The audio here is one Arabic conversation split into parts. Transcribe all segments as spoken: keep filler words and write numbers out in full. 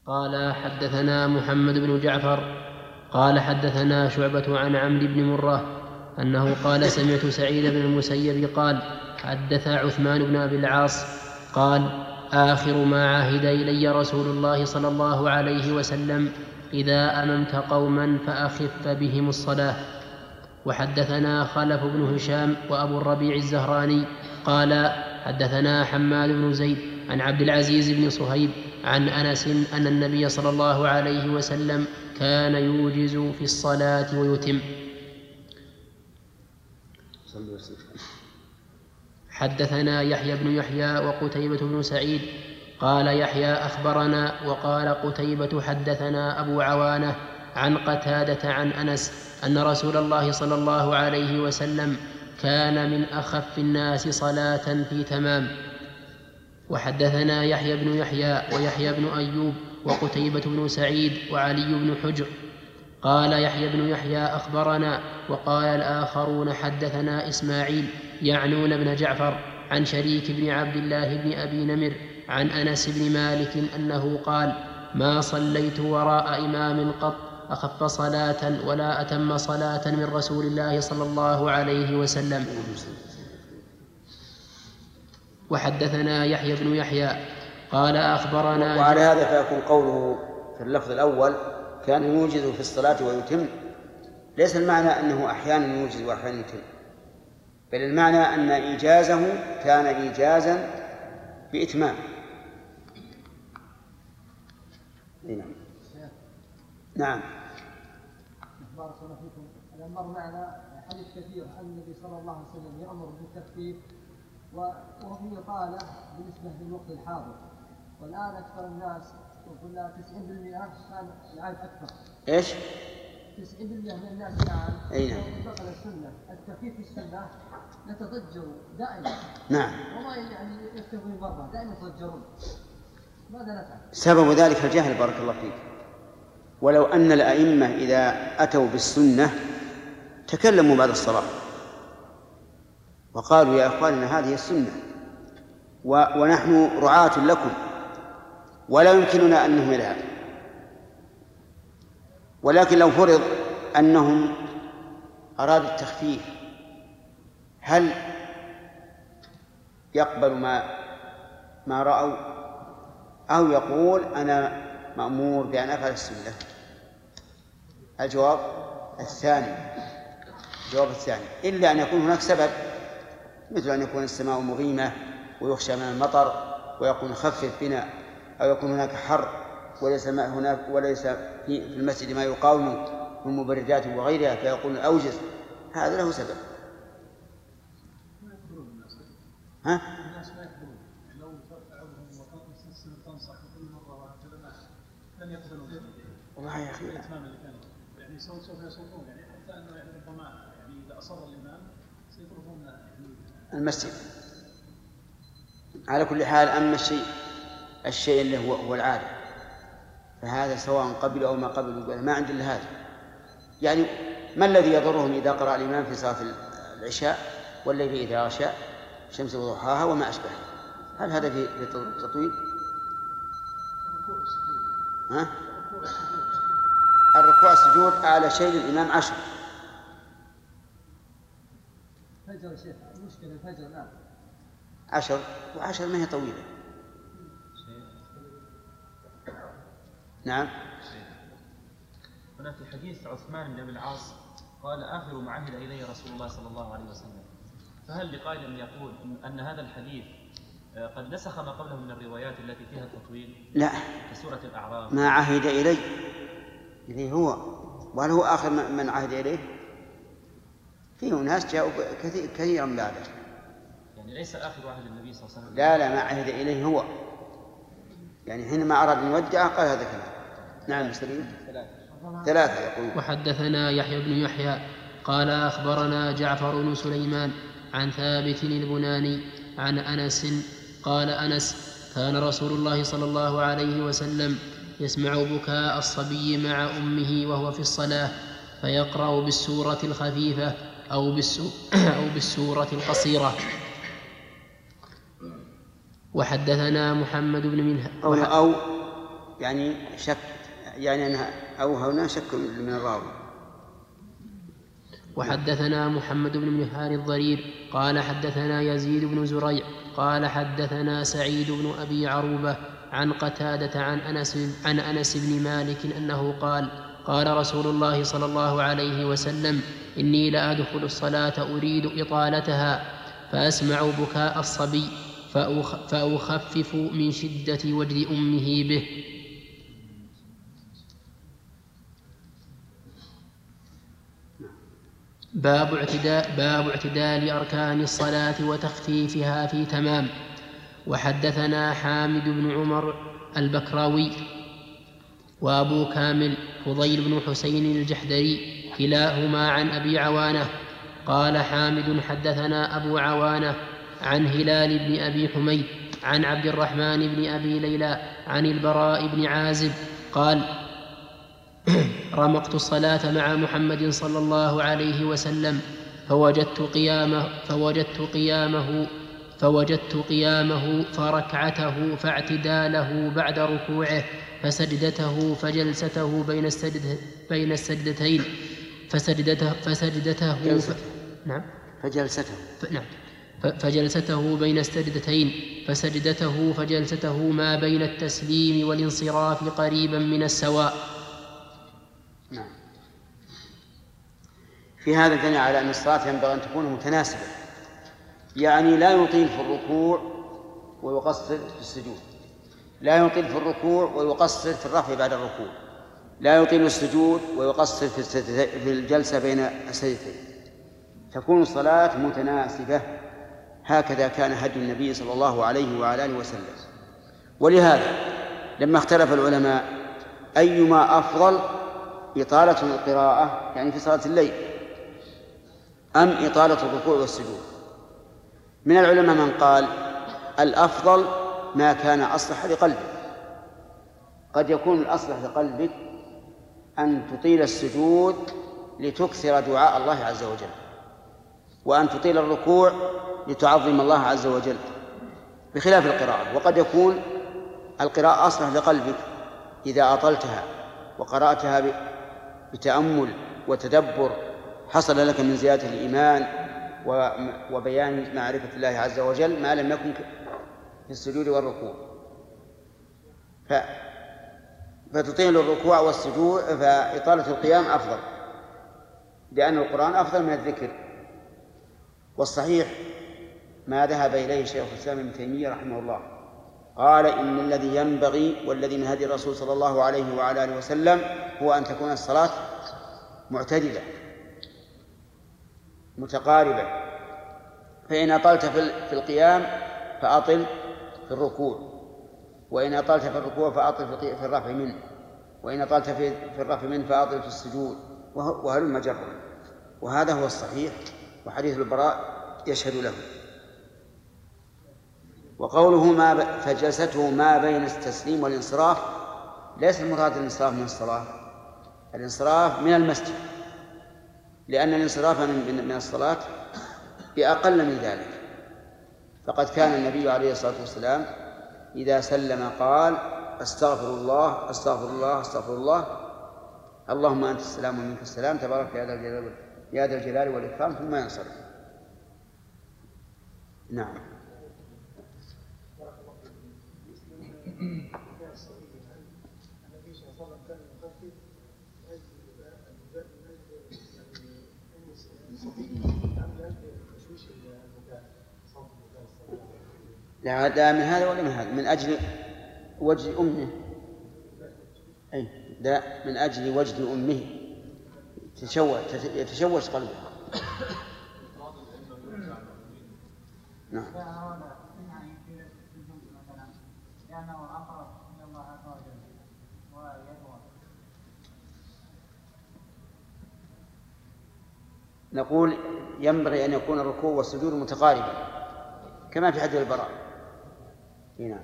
قال حدثنا محمد بن جعفر قال حدثنا شعبة عن عمرو بن مرة أنه قال سمعت سعيد بن المسيب قال حدث عثمان بن أبي العاص قال آخر ما عهد إلي رسول الله صلى الله عليه وسلم إذا أممت قوما فأخف بهم الصلاة. وحدثنا خلف بن هشام وأبو الربيع الزهراني قال حدثنا حماد بن زيد عن عبد العزيز بن صهيب عن أنس أن النبي صلى الله عليه وسلم كان يوجز في الصلاة ويتم. حدثنا يحيى بن يحيى وقتيبة بن سعيد قال يحيى أخبرنا وقال قتيبة حدثنا أبو عوانة عن قتادة عن أنس أن رسول الله صلى الله عليه وسلم كان من أخف الناس صلاة في تمام. وحدثنا يحيى بن يحيى ويحيى بن أيوب وقتيبة بن سعيد وعلي بن حجر قال يحيى بن يحيى أخبرنا وقال الآخرون حدثنا إسماعيل يعنون بن جعفر عن شريك بن عبد الله بن أبي نمر عن أنس بن مالك أنه قال ما صليت وراء إمام قط أخف صلاة ولا أتم صلاة من رسول الله صلى الله عليه وسلم. وحدثنا يحيى بن يحيى قال أخبرنا وعلى هذا فيكون قوله في اللفظ الأول كان يوجز في الصلاة ويتم ليس المعنى أنه أحيانا يوجز وأحيانا يتم، بل المعنى أن إيجازه كان إيجازا بإتمام. نعم نعم. بارك الله فيكم. الآن مر معنا حديث كثير عن النبي صلى الله عليه وسلم يأمر بالتخفيف وهي قال بالنسبة للوقت الحاضر، والآن أكثر الناس وقلنا تسعين بالمئة كان الآن أكثر. إيش؟ تسعين بالمئة من الناس الآن أين؟ انتقل السنة التخفيف في السنة يتضجروا دائما. نعم. وما يعني يكتفون مرة دائما يتضجرون. ماذا نفعل؟ سبب ذلك الجهل بارك الله فيك. ولو أن الأئمة إذا أتوا بالسنة تكلموا بعد الصلاة وقالوا يا أخواننا هذه السنة ونحن رعاة لكم ولا يمكننا أن نهملها، ولكن لو فرض أنهم أرادوا التخفيف هل يقبل ما ما رأوا أو يقول أنا مأمور بأن أفعل السنة؟ الجواب الثاني، الجواب الثاني، إلا أن يكون هناك سبب، مثل أن يكون السماء مغيمة ويخشى من المطر ويكون خفف بنا، أو يكون هناك حر وليس هناك وليس في المسجد ما يقاوم من مبردات وغيرها فيقول أوجز، هذا له سبب. ها؟ الناس لا يقبلون، لو تفعلهم وتنصح تنصح كل مرة وهكذا لن يقبلون. والله يا أخي الإتمام اللي كان يعني سوف سوف يصوتون يعني حتى أنه يعني ربما يعني إذا أصر الإمام سيتركون يعني المسجد. على كل حال أما الشيء الشيء اللي هو هو العادة فهذا سواء قبل أو ما قبل ما عند إلا هذا. يعني ما الذي يضرهم إذا قرأ الإمام في صلاة العشاء والليل إذا غشى شمس وضحاها وما أشبه؟ هل هذا في تطويل؟ ها؟ الركوع السجود أعلى شيء للإمام عشر. فجر شيخ المشكلة الفجر الآن عشر وعشر ما هي طويلة. نعم. هنا في حديث عثمان بن أبي العاص قال آخر ما عهد إلي رسول الله صلى الله عليه وسلم، فهل لقائل أن يقول أن هذا الحديث قد نسخ ما قبله من الروايات التي فيها التطويل؟ لا، كسورة الأعراف. ما عهد إلي إليه هو، وهل هو آخر من عهد إليه؟ فيه ناس جاءوا كثيرا بعده، يعني ليس آخر عهد النبي صلى الله عليه وسلم. لا لا، ما عهد إليه هو، يعني حينما أراد أن يودع قال هذا كلام. نعم سليم. ثلاثة يقول. وحدثنا يحيى بن يحيى قال أخبرنا جعفر بن سليمان عن ثابت البناني عن أنس قال أنس كان رسول الله صلى الله عليه وسلم يسمع بكاء الصبي مع أمه وهو في الصلاة فيقرأ بالسورة الخفيفة أو أو بالسورة القصيرة. وحدثنا محمد بن منهل أو, أو يعني شك يعني أنها أو هنا شك من الراوي. وحدثنا محمد بن مهار الضرير قال حدثنا يزيد بن زريع قال حدثنا سعيد بن أبي عروبة عن قتادة عن أنس, عن أنس بن مالك أنه قال قال رسول الله صلى الله عليه وسلم إني لأدخل الصلاة أريد إطالتها فأسمع بكاء الصبي فأخ فأخفف من شدة وجد أمه به. باب اعتدال, باب اعتدال أركان الصلاة وتخفيفها في تمام. وحدثنا حامد بن عمر البكراوي وأبو كامل فضيل بن حسين الجحدري كلاهما عن أبي عوانة قال حامد حدثنا أبو عوانة عن هلال بن أبي حميد عن عبد الرحمن بن أبي ليلى عن البراء بن عازب قال رمقت الصلاة مع محمد صلى الله عليه وسلم فوجدت قيامه فوجدت قيامه فوجدت قيامه فركعته فاعتداله بعد ركوعه فسجدته فجلسته بين السجد بين السجدتين فسجدته فسجدته ف... نعم فجلسته ف... نعم فجلسته بين السجدتين فسجدته فجلسته ما بين التسليم والانصراف قريبا من السواء. نعم. في هذا دليل على أن الصلاة ينبغي أن تكون متناسبة، يعني لا يطيل في الركوع ويقصر في السجود، لا يطيل في الركوع ويقصر في الرفع بعد الركوع، لا يطيل السجود ويقصر في الجلسة بين السجدتين، تكون الصلاة متناسبة. هكذا كان هدي النبي صلى الله عليه وعلى آله وسلم. ولهذا لما اختلف العلماء أيما أفضل إطالة القراءة يعني في صلاة الليل أم إطالة الركوع والسجود، من العلماء من قال الأفضل ما كان أصلح لقلبك. قد يكون الأصلح لقلبك أن تطيل السجود لتكثر دعاء الله عز وجل، وأن تطيل الركوع لتعظم الله عز وجل، بخلاف القراءة. وقد يكون القراءة أصلح لقلبك إذا أطلتها وقرأتها بتأمل وتدبر حصل لك من زيادة الإيمان وبيان معرفة الله عز وجل ما لم يكن في السجود والركوع. فتطيل الركوع والسجود، فإطالة القيام أفضل لأن القرآن أفضل من الذكر. والصحيح ما ذهب إليه شيخ الإسلام ابن تيمية رحمه الله، قال إن الذي ينبغي والذي من هدي الرسول صلى الله عليه وعلى آله وسلم هو أن تكون الصلاة معتدلة متقاربة، فإن أطلت في القيام فأطل في الركوع، وإن أطلت في الركوع فأطل في الرفع منه، وإن أطلت في الرفع منه فأطل في السجود، وهلم جرا. وهذا هو الصحيح، وحديث البراء يشهد له. وقوله ما ب... فجلسته ما بين التسليم والانصراف، ليس المراد الانصراف من الصلاة، الانصراف من المسجد، لأن الانصراف من الصلاة بأقل من ذلك. فقد كان النبي عليه الصلاة والسلام إذا سلم قال أستغفر الله أستغفر الله أستغفر الله اللهم أنت السلام ومنك السلام تبارك يا ذا الجلال يا ذا الجلال والإكرام، ثم ينصرف. نعم. لا هذا من هذا ولا من هذا، من أجل وجه أمه. أي لا، من أجل وجد أمه تشوش يتشوش قلبه. نعم. نقول ينبغي أن يكون الركوع والسجود متقاربا كما في حديث البراء. نعم.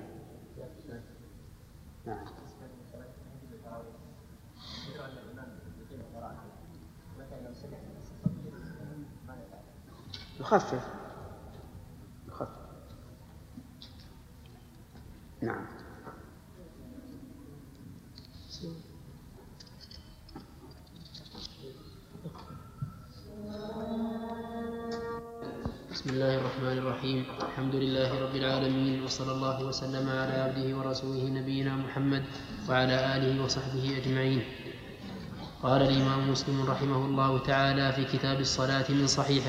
نعم. يخفف يخفف. نعم. بسم الله الرحمن الرحيم. الحمد لله رب العالمين، وصلى الله وسلم على عبده ورسوله نبينا محمد وعلى آله وصحبه أجمعين. قال الإمام مسلم رحمه الله تعالى في كتاب الصلاة من صحيحه: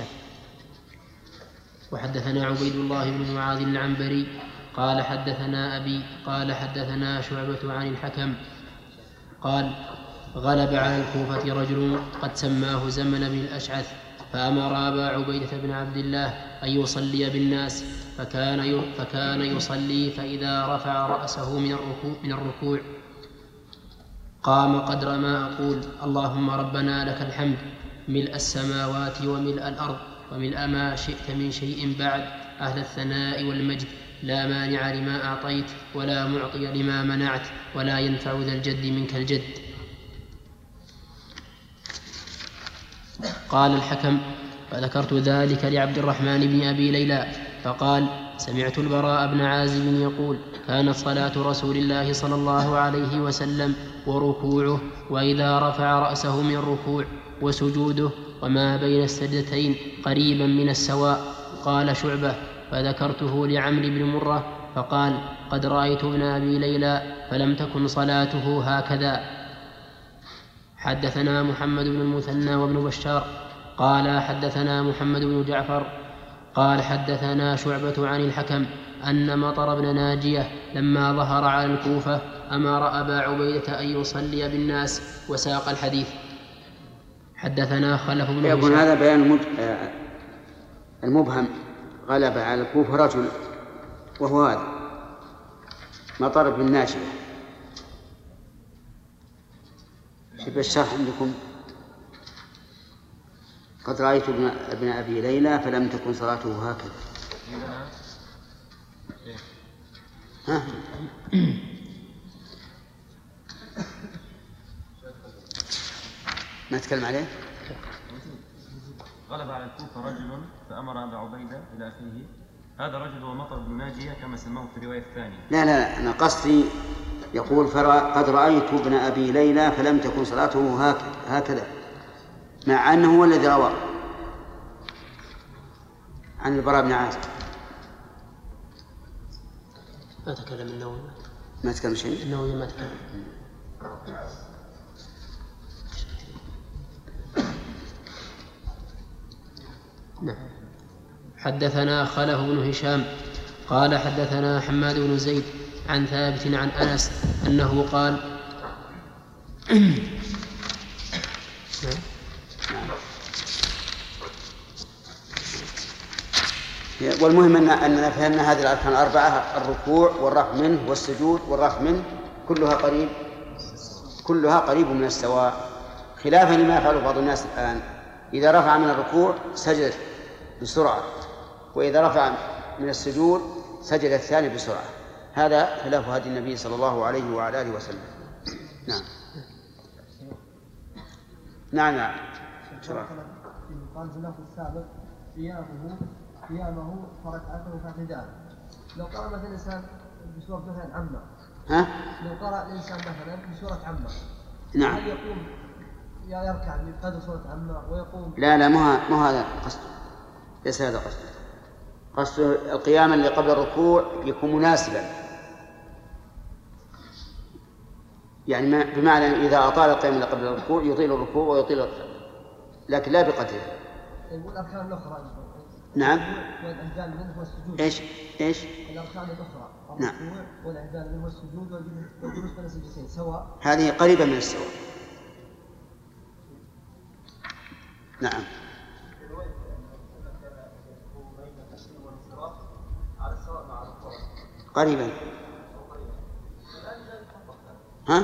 وحدثنا عبيد الله بن معاذ العنبري قال حدثنا أبي قال حدثنا شعبة عن الحكم قال: غلب على الكوفة رجل قد سماه زمن بن الأشعث، فأمر أبا عبيدة بن عبد الله أن يصلي بالناس، فكان فكان يصلي، فإذا رفع رأسه من الركوع, من الركوع قام قدر ما أقول: اللهم ربنا لك الحمد ملء السماوات وملء الأرض وملء ما شئت من شيء بعد، أهل الثناء والمجد، لا مانع لما أعطيت ولا معطي لما منعت ولا ينفع ذا الجد منك الجد. قال الحكم: فذكرت ذلك لعبد الرحمن بن أبي ليلى فقال: سمعت البراء بن عازب يقول: كانت صلاة رسول الله صلى الله عليه وسلم وركوعه وإذا رفع رأسه من الركوع وسجوده وما بين السجدتين قريبا من السواء. قال شعبة: فذكرته لعمرو بن مرة فقال: قد رأيت ابن أبي ليلى فلم تكن صلاته هكذا. حدثنا محمد بن المثنى وابن بشار قال حدثنا محمد بن جعفر قال حدثنا شعبة عن الحكم أن مطر بن ناجية لما ظهر على الكوفة أمر أبا عبيدة أن يصلي بالناس، وساق الحديث. حدثنا خلف بن يكون هذا بيان المبهم: غلب على الكوفة رجل، وهو هذا مطر بن ناجية. في الشرح عندكم: قد رأيت ابن أبي ليلى فلم تكن صلاته هكذا. ها؟ ما تكلم عليه؟ غلب على الكوفة رجل فأمر أبا عبيدة إلى آخره. هذا الرجل هو مطر بن ناجية كما سماه في الرواية الثانية. لا لا لا أنا قصدي يقول: قد رأيت ابن أبي ليلى فلم تكن صلاته هكذا، مع أنه هو الذي روى عن البراء بن عازب. ما تكلم النووي، ما تكلم شيء النووي ما تكلم. نعم. حدثنا خلف بن هشام قال حدثنا حماد بن زيد عن ثابت عن أنس أنه قال: والمهم أن أننا فهمنا هذه الأركان الأربعة: الركوع والرفع منه والسجود والرفع منه، كلها قريب كلها قريب من السواء، خلافا لما يفعله بعض الناس الآن: إذا رفع من الركوع سجد بسرعة، وإذا رفع من السجود سجد الثاني بسرعة. هذا خلاف هدي النبي صلى الله عليه وعلى آله وسلم. نعم نعم نعم قال في اللفظ السابق: قيامه قيامه فركعته فاعتداله. لو قرأ مثلا الإنسان بسورة مثلا عامة، ها؟ لو قرأ الإنسان مثلا بسورة عامة، نعم، هل يقوم يركع بقدر سورة عامة ويقوم؟ لا لا مو هذا قصده، ليس هذا قصده. قصده القيام اللي قبل الركوع يكون مناسبا، يعني ما بمعنى إذا أطال القيام اللي قبل الركوع يطيل الركوع ويطيل القيام، لكن لا بقدره. والأركان الأخرى نعم. والإعدال منه والسجود. إيش إيش؟ الأركان الأخرى نعم. الركوع والإعدال منه والسجود والجلوس بين السجدتين سواء. هذه قريبة من السواء. نعم. قريبا. ها؟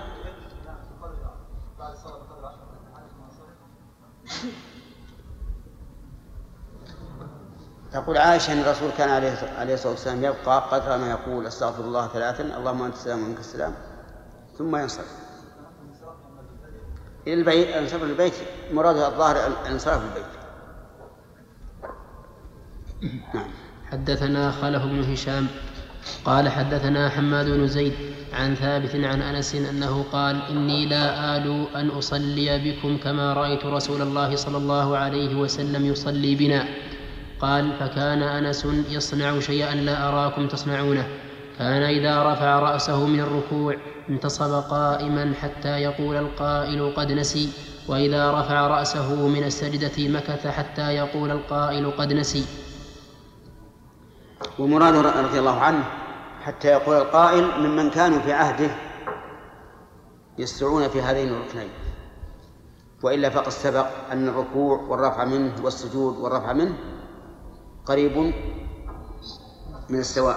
تقول عائشة أن الرسول كان عليه الصلاة والسلام يبقى قدر ما يقول: استغفر الله ثلاثا، اللهم أنت السلام ومنك السلام، ثم ينصرف إلى البيت. انصرف البيت مراده الظاهر انصراف البيت. نعم. حدثنا خلف بن هشام قال حدثنا حماد بن زيد عن ثابت عن أنس أنه قال إني لا آل أن أصلي بكم كما رأيت رسول الله صلى الله عليه وسلم يصلي بنا. قال فكان أنس يصنع شيئا لا أراكم تصنعونه، كان إذا رفع رأسه من الركوع انتصب قائما حتى يقول القائل قد نسي، وإذا رفع رأسه من السجدة مكث حتى يقول القائل قد نسي. ومراد رضي الله عنه حتى يقول القائل ممن كانوا في عهده يسرعون في هذين الركنين، وإلا فقد سبق أن الركوع والرفع منه والسجود والرفع منه قريب من السواء.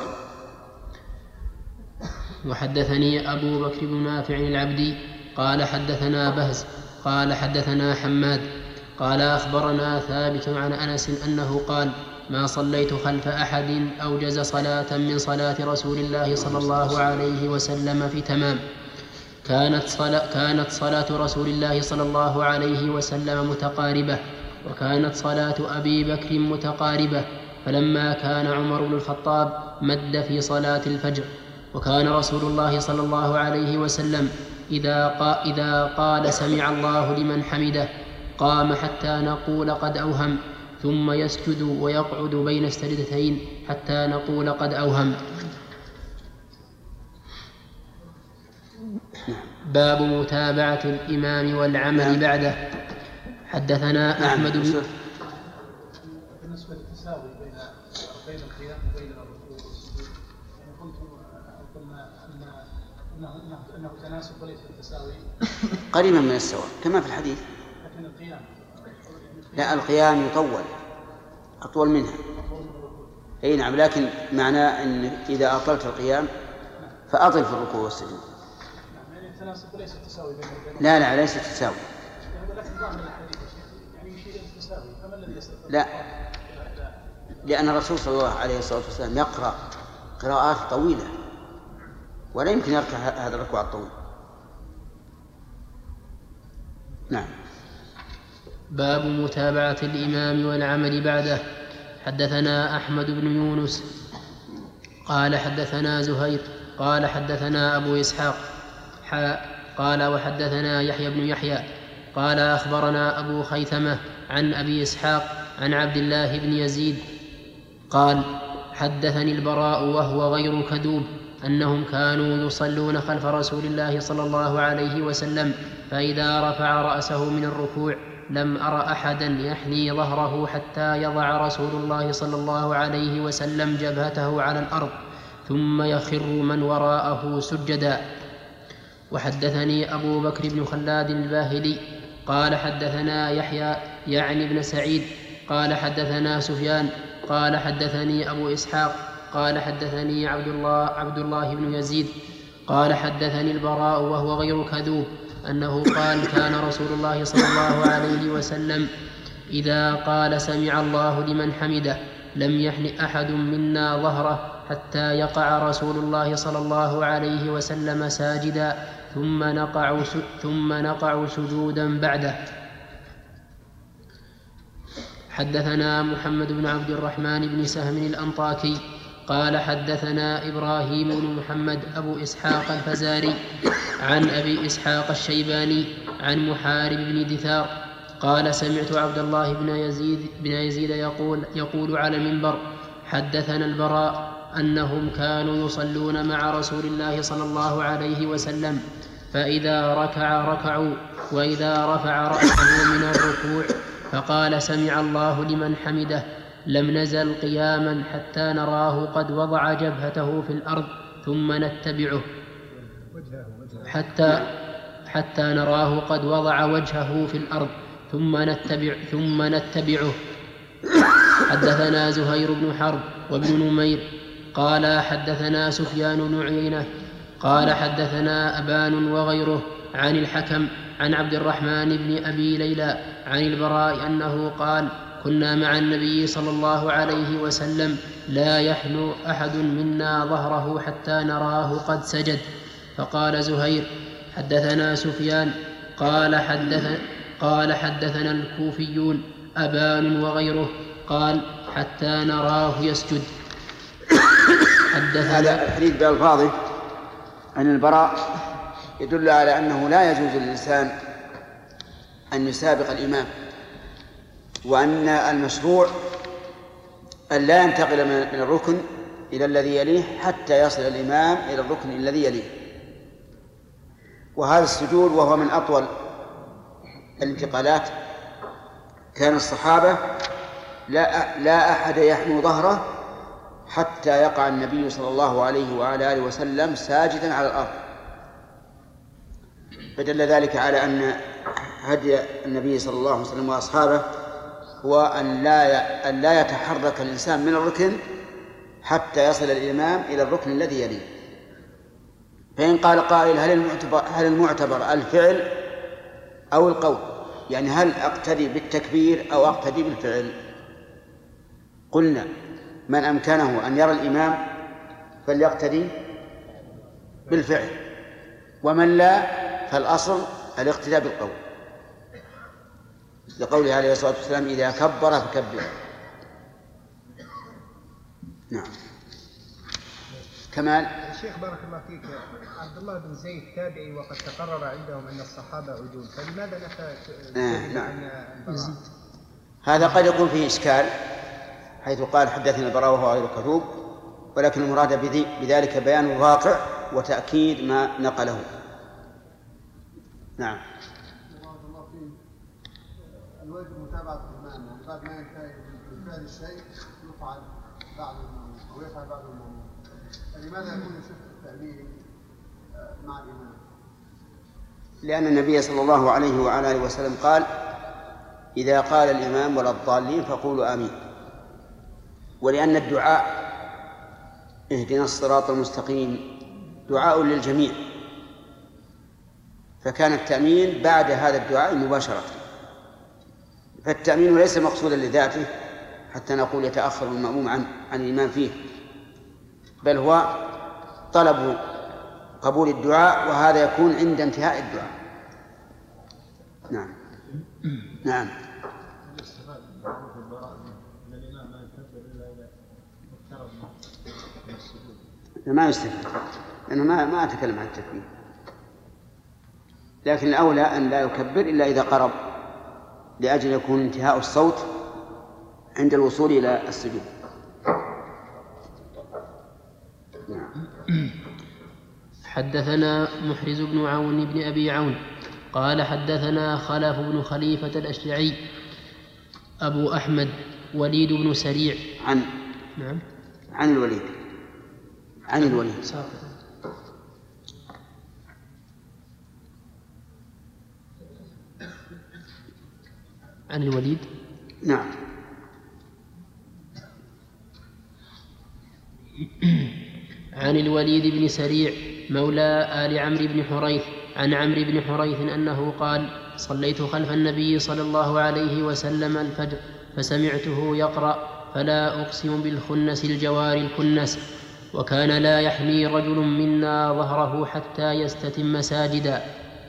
وحدثني أبو بكر بن نافع العبدي قال حدثنا بهز قال حدثنا حماد قال أخبرنا ثابت عن أنس أنه قال ما صليت خلف أحد أوجز صلاة من صلاة رسول الله صلى الله عليه وسلم في تمام. كانت صلاة, كانت صلاة رسول الله صلى الله عليه وسلم متقاربة، وكانت صلاة أبي بكر متقاربة، فلما كان عمر بن الخطاب مد في صلاة الفجر. وكان رسول الله صلى الله عليه وسلم إذا قال, إذا قال سمع الله لمن حمده قام حتى نقول قد أوهم، ثم يسجد ويقعد بين السجدتين حتى نقول قد أوهم. باب متابعة الإمام والعمل بعده. حدثنا أحمد بن بالنسبة للتساوي بين بين القيام وبين الركوع والسجود، يعني قلت قلنا انه انه انه تناسب وليس التساوي، قريبا من السواء كما في الحديث. لكن القيام لا، القيام يطول أطول منها. أي نعم، لكن معناه أن إذا أطلت القيام فأطل في الركوع والسجود. يعني التناسب وليس التساوي بين لا لا ليس التساوي. يعني يشير إلى التساوي، فما الذي يستطيع؟ لا، لأن الرسول صلى الله عليه وسلم يقرأ قراءات طويلة ولا يمكن يركع هذا الركوع الطويل. نعم. باب متابعة الإمام والعمل بعده. حدثنا أحمد بن يونس قال حدثنا زهير قال حدثنا أبو إسحاق قال وحدثنا يحيى بن يحيى قال أخبرنا أبو خيثمة عن أبي إسحاق عن عبد الله بن يزيد قال حدثني البراء وهو غير كذوب أنهم كانوا يصلون خلف رسول الله صلى الله عليه وسلم، فإذا رفع رأسه من الركوع لم أر أحدا يحني ظهره حتى يضع رسول الله صلى الله عليه وسلم جبهته على الأرض ثم يخر من وراءه سجدا. وحدثني أبو بكر بن خلاد الباهلي قال حدثنا يحيى يعني ابن سعيد قال حدثنا سفيان قال حدثني أبو إسحاق قال حدثني عبد الله, عبد الله بن يزيد قال حدثني البراء وهو غير كذوب أنه قال كان رسول الله صلى الله عليه وسلم إذا قال سمع الله لمن حمده لم يحن أحد منا ظهره حتى يقع رسول الله صلى الله عليه وسلم ساجدا ثم نقع, ثم نقع سجودا بعده. حدثنا محمد بن عبد الرحمن بن سهم الأنطاكي قال حدثنا إبراهيم بن محمد أبو إسحاق الفزاري عن أبي إسحاق الشيباني عن محارب بن دثار قال سمعت عبد الله بن يزيد, بن يزيد يقول, يقول على المنبر حدثنا البراء أنهم كانوا يصلون مع رسول الله صلى الله عليه وسلم فإذا ركع ركعوا وإذا رفع رأسه من الركوع فقال سمع الله لمن حمده لم نزل قياما حتى نراه قد وضع جبهته في الأرض ثم نتبعه حتى, حتى نراه قد وضع وجهه في الأرض ثم نتبع ثم نتبعه. حدثنا زهير بن حرب وابن نمير قال حدثنا سفيان بن عيينة قال حدثنا أبان وغيره عن الحكم عن عبد الرحمن بن أبي ليلى عن البراء أنه قال كنا مع النبي صلى الله عليه وسلم لا يحنو أحد منا ظهره حتى نراه قد سجد. فقال زهير حدثنا سفيان قال حدثنا, قال حدثنا الكوفيون أبان وغيره قال حتى نراه يسجد. حدثنا هذا الحديث بألفاظه عن البراء يدل على أنه لا يجوز للإنسان أن يسابق الإمام، وأن المشروع أن لا ينتقل من الركن إلى الذي يليه حتى يصل الإمام إلى الركن الذي يليه. وهذا السجود وهو من أطول الانتقالات، كان الصحابة لا, لا أحد يحنو ظهره حتى يقع النبي صلى الله عليه وعلى آله وسلم ساجدا على الأرض، فدل ذلك على أن هدي النبي صلى الله عليه وسلم وأصحابه هو أن لا أن لا يتحرك الإنسان من الركن حتى يصل الإمام إلى الركن الذي يليه. فإن قال قائل هل المعتبر, هل المعتبر الفعل أو القول؟ يعني هل أقتدي بالتكبير أو أقتدي بالفعل؟ قلنا من أمكنه أن يرى الإمام فليقتدي بالفعل، ومن لا فالأصل الاقتداء بالقول، لقوله عليه الصلاة والسلام إذا كبر فكبر. نعم. كمال. الشيخ بارك الله فيك، عبد الله بن زيد تابعي وقد تقرر عندهم أن الصحابة عدول، فلماذا نفى آه نعم. عن البراء؟ هذا قد يكون فيه إشكال حيث قال حدثنا البراء وهو غير كذوب، ولكن المراد بذلك بيان الواقع وتأكيد ما نقله. نعم. الواجب متابعة الإمام، يعني بعد ما ينتهي من فعل الشيء يفعل بعد المأموم أو يفعل بعد المأموم، فلماذا يكون الشيخ التأمين مع الإمام؟ لأن النبي صلى الله عليه وعلى آله وسلم قال إذا قال الإمام ولا الضالين فقولوا آمين، ولأن الدعاء اهدنا الصراط المستقيم دعاء للجميع، فكان التأمين بعد هذا الدعاء مباشرة، فالتأمين ليس مقصودا لذاته حتى نقول يتأخر المأموم عن عن الإمام فيه، بل هو طلب قبول الدعاء، وهذا يكون عند انتهاء الدعاء. نعم. نعم. ما يستفاد، لأنه ما ما أتكلم عن التكبير، لكن الأولى أن لا يكبر إلا إذا قرب، لأجل يكون انتهاء الصوت عند الوصول إلى السجود. نعم. حدثنا محرز بن عون بن أبي عون قال حدثنا خلف بن خليفة الأشجعي أبو أحمد وليد بن سريع عن نعم عن الوليد عن الوليد ساقط. عن الوليد. نعم. عن الوليد بن سريع مولى آل عمرو بن حريث عن عمرو بن حريث أنه قال صليت خلف النبي صلى الله عليه وسلم الفجر فسمعته يقرأ فلا أقسم بالخنس الجوار الكنس، وكان لا يحمي رجل منا ظهره حتى يستتم ساجدا.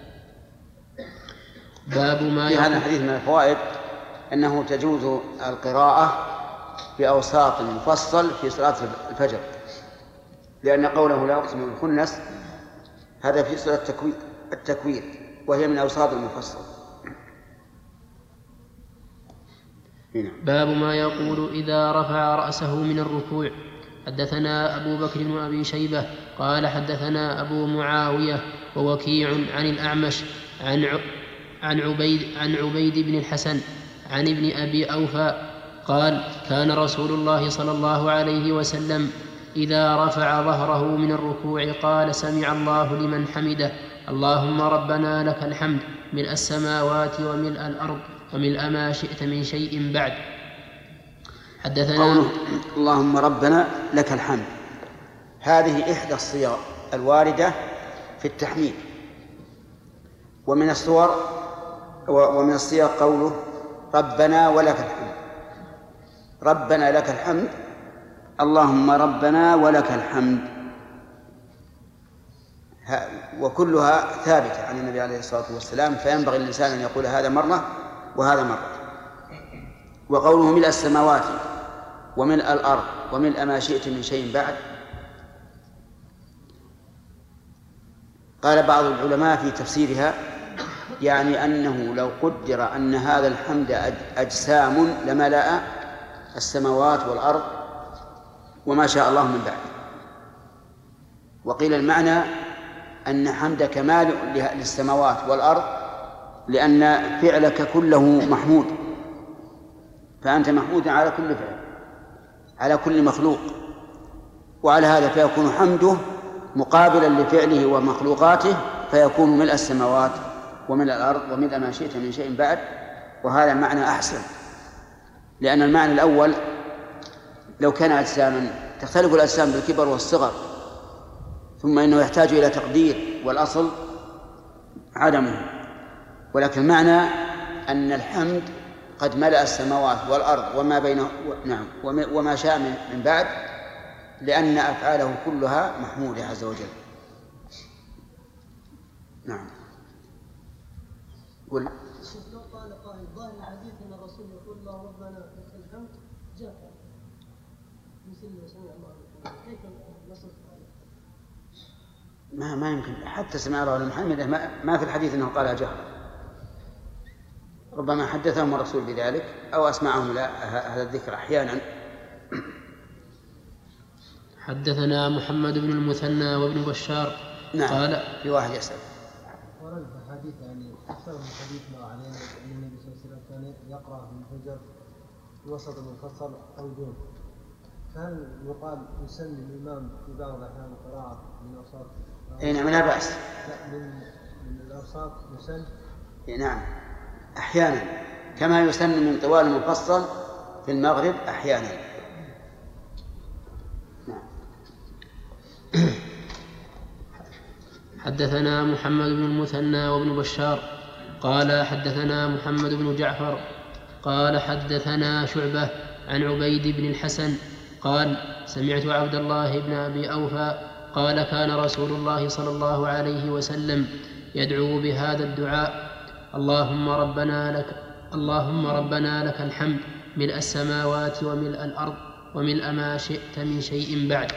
باب ما في هذا الحديث من الفوائد أنه تجوز القراءة بأوساط المفصل في صلاة الفجر، لأن قوله لا أقسم بالخنس هذا في صلاة التكوير وهي من أوساط المفصل. باب ما يقول إذا رفع رأسه من الركوع. حدثنا أبو بكر بن أبي شيبة قال حدثنا أبو معاوية ووكيع عن الأعمش عن عن عبيد عن عبيد بن الحسن عن ابن أبي أوفى قال كان رسول الله صلى الله عليه وسلم إذا رفع ظهره من الركوع قال سمع الله لمن حمده اللهم ربنا لك الحمد ملء السماوات وملء الأرض وملء ما شئت من شيء بعد. حدثنا قوله اللهم ربنا لك الحمد هذه إحدى الصيغ الواردة في التحميد، ومن الصور ومن الصيغ قوله ربنا ولك الحمد. ربنا لك الحمد، اللهم ربنا ولك الحمد، وكلها ثابتة عن النبي عليه الصلاة والسلام، فينبغي للإنسان أن يقول هذا مرة وهذا مرة. وقوله ملء السماوات وملء الأرض وملء ما شئت من شيء بعد قال بعض العلماء في تفسيرها يعني أنه لو قدر أن هذا الحمد أجسام لملأ السماوات والأرض وما شاء الله من بعد. وقيل المعنى أن حمد كمال للسماوات والأرض لأن فعلك كله محمود، فأنت محمود على كل فعل على كل مخلوق، وعلى هذا فيكون حمده مقابلا لفعله ومخلوقاته، فيكون ملء السماوات وملء الأرض وملء ما شئت من شيء بعد. وهذا معنى أحسن، لأن المعنى الأول لو كان أجساما تختلف الأجسام بالكبر والصغر، ثم إنه يحتاج إلى تقدير والأصل عدمه. ولكن المعنى أن الحمد قد ملأ السماوات والأرض وما بينه نعم وما شاء من بعد، لأن أفعاله كلها محمودة عز وجل. نعم. قل. لو قال قائل ظاهر الحديث أن الرسول يقول الله ربنا لك الحمد جاء مثل سمع الله كيف نصف ما ما يمكن حتى سمع الله لمحمد ما, ما في الحديث أنه قال جهرا، ربما حدثهم الرسول بذلك أو أسمعهم هذا الذكر أحيانا. حدثنا محمد بن المثنى وابن بشار. نعم. قال في واحد يسأل ورد في الحديث يعني أكثر من حديث ما علينا أن النبي صلى الله عليه وسلم كان يقرأ في الفجر في وسط المفصل أو دون، فهل يقال يسن الإمام في بعض الأحيان قراءة من أوساط؟ أي نعم لا بأس. لا من من الأوساط يسن. نعم أحيانا كما يسن من طوال المفصل في المغرب أحيانا. نعم. حدثنا محمد بن المثنى وابن بشار قال حدثنا محمد بن جعفر قال حدثنا شعبة عن عبيد بن الحسن قال سمعت عبد الله بن أبي أوفى قال كان رسول الله صلى الله عليه وسلم يدعو بهذا الدعاء: اللهم ربنا لك اللهم ربنا لك الحمد ملء السماوات وملء الأرض وملء ما شئت من شيء بعد.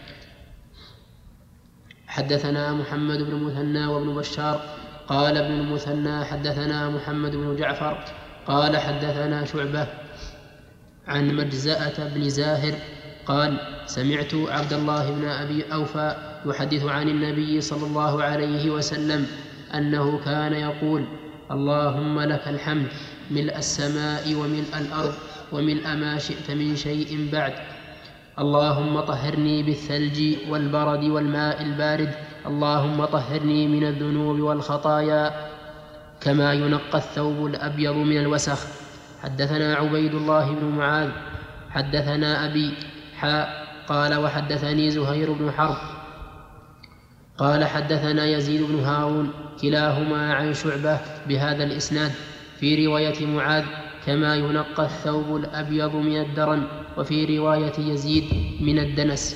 حدثنا محمد بن المثنى وابن بشار قال ابن المثنى حدثنا محمد بن جعفر قال حدثنا شعبة عن مجزأة بن زاهر قال سمعت عبد الله بن أبي أوفى يحدث عن النبي صلى الله عليه وسلم أنه كان يقول: اللهم لك الحمد ملء السماء وملء الأرض وملء ما شئت من شيء بعد. اللهم طهرني بالثلج والبرد والماء البارد. اللهم طهرني من الذنوب والخطايا كما ينقى الثوب الأبيض من الوسخ. حدثنا عبيد الله بن معاذ حدثنا أبي حاء قال وحدثني زهير بن حرب قال حدثنا يزيد بن هارون كلاهما عن شعبة بهذا الإسناد في رواية معاذ كما ينقى الثوب الأبيض من الدرن، وفي رواية يزيد من الدنس.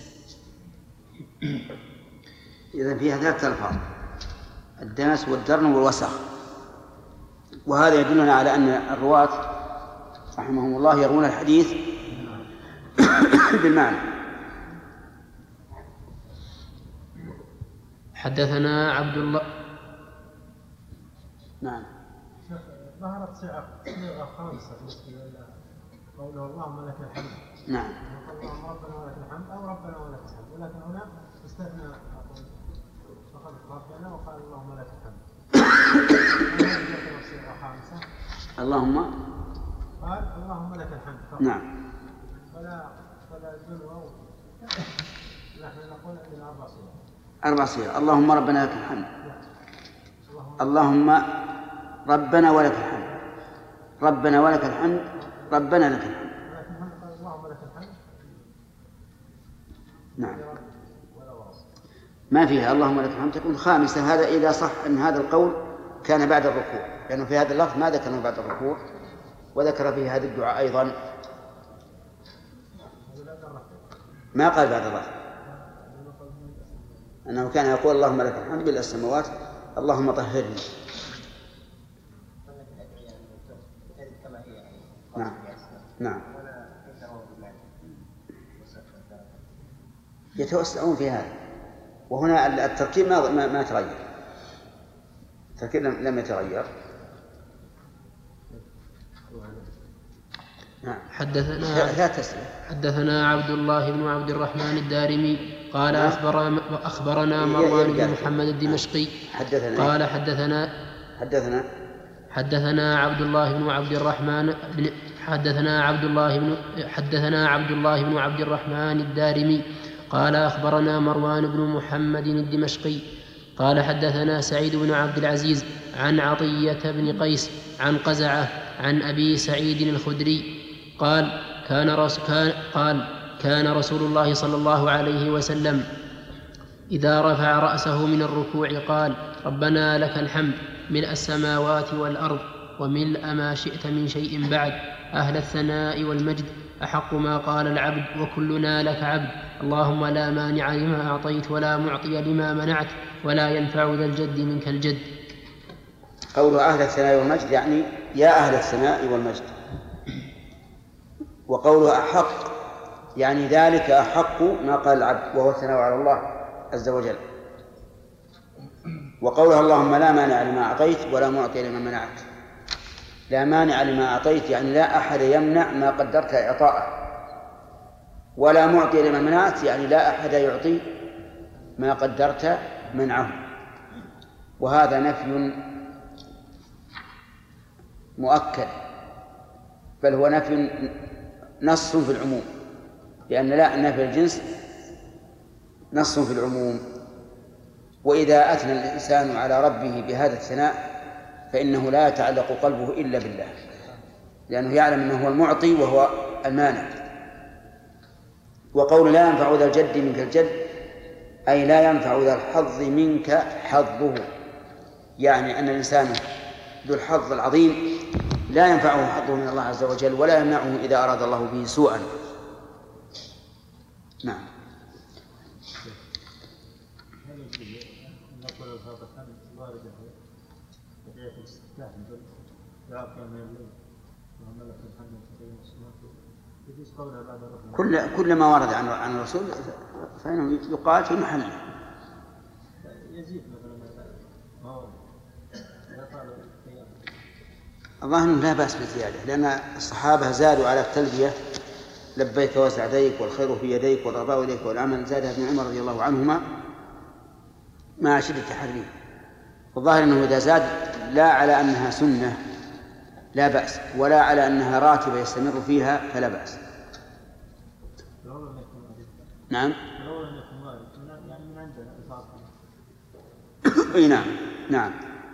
إذن فيها ثلاث ألفاظ: الدنس والدرن والوسخ. وهذا يدلنا على أن الرواة رحمهم الله يروون الحديث بالمعنى. حدثنا عبد الله. نعم. ظهرت صيغة خامسة بالنسبة إلى قوله اللهم لك الحمد. نعم. اللهم ربنا ولك الحمد أو ربنا ولك الحمد، ولكن هنا استثنى فقد ربنا وقال اللهم لك الحمد. صيغة خامسة. اللهم قال اللهم لك الحمد فقط. نعم. فلا فلا جنوا نحن نقول عندنا أربع صيغ. أربع صيغ: اللهم ربنا لك الحمد، اللهم ربنا ولك الحمد، ربنا ولك الحمد، ربنا لك الحمد. اللهم لك الحمد. نعم. ما فيها اللهم لك الحمد تكون خامسة. هذا إذا صح أن هذا القول كان بعد الركوع، لأنه في هذا اللفظ ما ذكر بعد الركوع، وذكر في هذا الدعاء أيضا ما قال بعد الركوع، أنه كان يقول اللهم لك الحمد ملء السماوات اللهم طهرني. نعم. نعم. يتوسعون في هذا، وهنا التركيب ما ما, ما تغير، التركيب لم يتغير. نعم. حدثنا لا تسلم. حدثنا عبد الله بن عبد الرحمن الدارمي قال أخبر أخبرنا مروان بن محمد الدمشقي حدثنا قال حدثنا حدثنا حدثنا عبد الله بن عبد الرحمن بن حدثنا عبد الله بن حدثنا عبد الله بن عبد الرحمن الدارمي قال أخبرنا مروان بن محمد الدمشقي قال حدثنا سعيد بن عبد العزيز عن عطية بن قيس عن قزعة عن أبي سعيد الخدري قال كان رسول كان قال كان رسول الله صلى الله عليه وسلم إذا رفع رأسه من الركوع قال ربنا لك الحمد ملء السماوات والأرض وملء ما شئت من شيء بعد أهل الثناء والمجد أحق ما قال العبد وكلنا لك عبد اللهم لا مانع لما أعطيت ولا معطي لما منعت ولا ينفع ذا الجد منك الجد. قول أهل الثناء والمجد يعني يا أهل الثناء والمجد، وقوله أحق يعني ذلك أحق ما قال العبد وهو الثناء على الله عز وجل. وقولها اللهم لا مانع لما أعطيت ولا معطي لما منعت، لا مانع لما أعطيت يعني لا أحد يمنع ما قدرت إعطاءه، ولا معطي لما منعت يعني لا أحد يعطي ما قدرت منعه. وهذا نفي مؤكد، بل هو نفي نص في العموم، لأن لا نفي الجنس نص في العموم. وإذا أثنى الإنسان على ربه بهذا الثناء فإنه لا يتعلق قلبه إلا بالله، لأنه يعلم أنه هو المعطي وهو المانع. وقول لا ينفع ذا الجد منك الجد أي لا ينفع ذا الحظ منك حظه، يعني أن الإنسان ذو الحظ العظيم لا ينفعه حظه من الله عز وجل ولا يمنعه إذا أراد الله به سوءا. نعم. كل كل ما ورد عن عن الرسول فإنه يقال في محله. الظاهر لا بأس بالزيادة، لأن الصحابة زادوا على التلبية لبيك وسعديك والخير في يديك والرضا إليك والعمل، زادها ابن عمر رضي الله عنهما مع شدة تحريه. والظاهر أنه إذا زاد لا على أنها سنة لا بأس، ولا على أنها راتبة يستمر فيها فلا بأس. نعم. اي نعم نعم.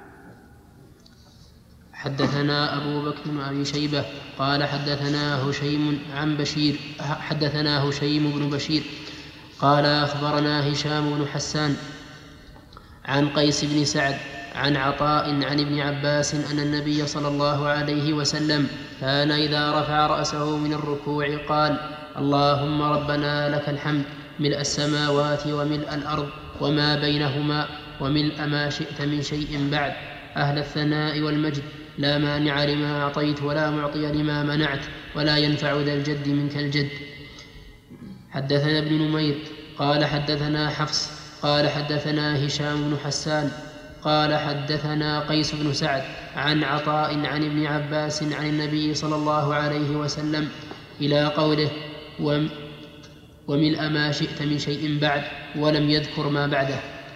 حدثنا أبو بكر بن أبي شيبة قال حدثنا هشيم عن بشير حدثنا هشيم بن بشير قال أخبرنا هشام بن حسان عن قيس بن سعد عن عطاء عن ابن عباس أن النبي صلى الله عليه وسلم كان إذا رفع رأسه من الركوع قال اللهم ربنا لك الحمد ملء السماوات وملء الأرض وما بينهما وملء ما شئت من شيء بعد أهل الثناء والمجد لا مانع لما أعطيت ولا معطي لما منعت ولا ينفع ذا الجد منك الجد. حدثنا ابن نمير قال حدثنا حفص قال حدثنا هشام بن حسان قال حدثنا قيس بن سعد عن عطاء عن ابن عباس عن النبي صلى الله عليه وسلم إلى قوله وملء ما شئت من شيء بعد ولم يذكر ما بعده.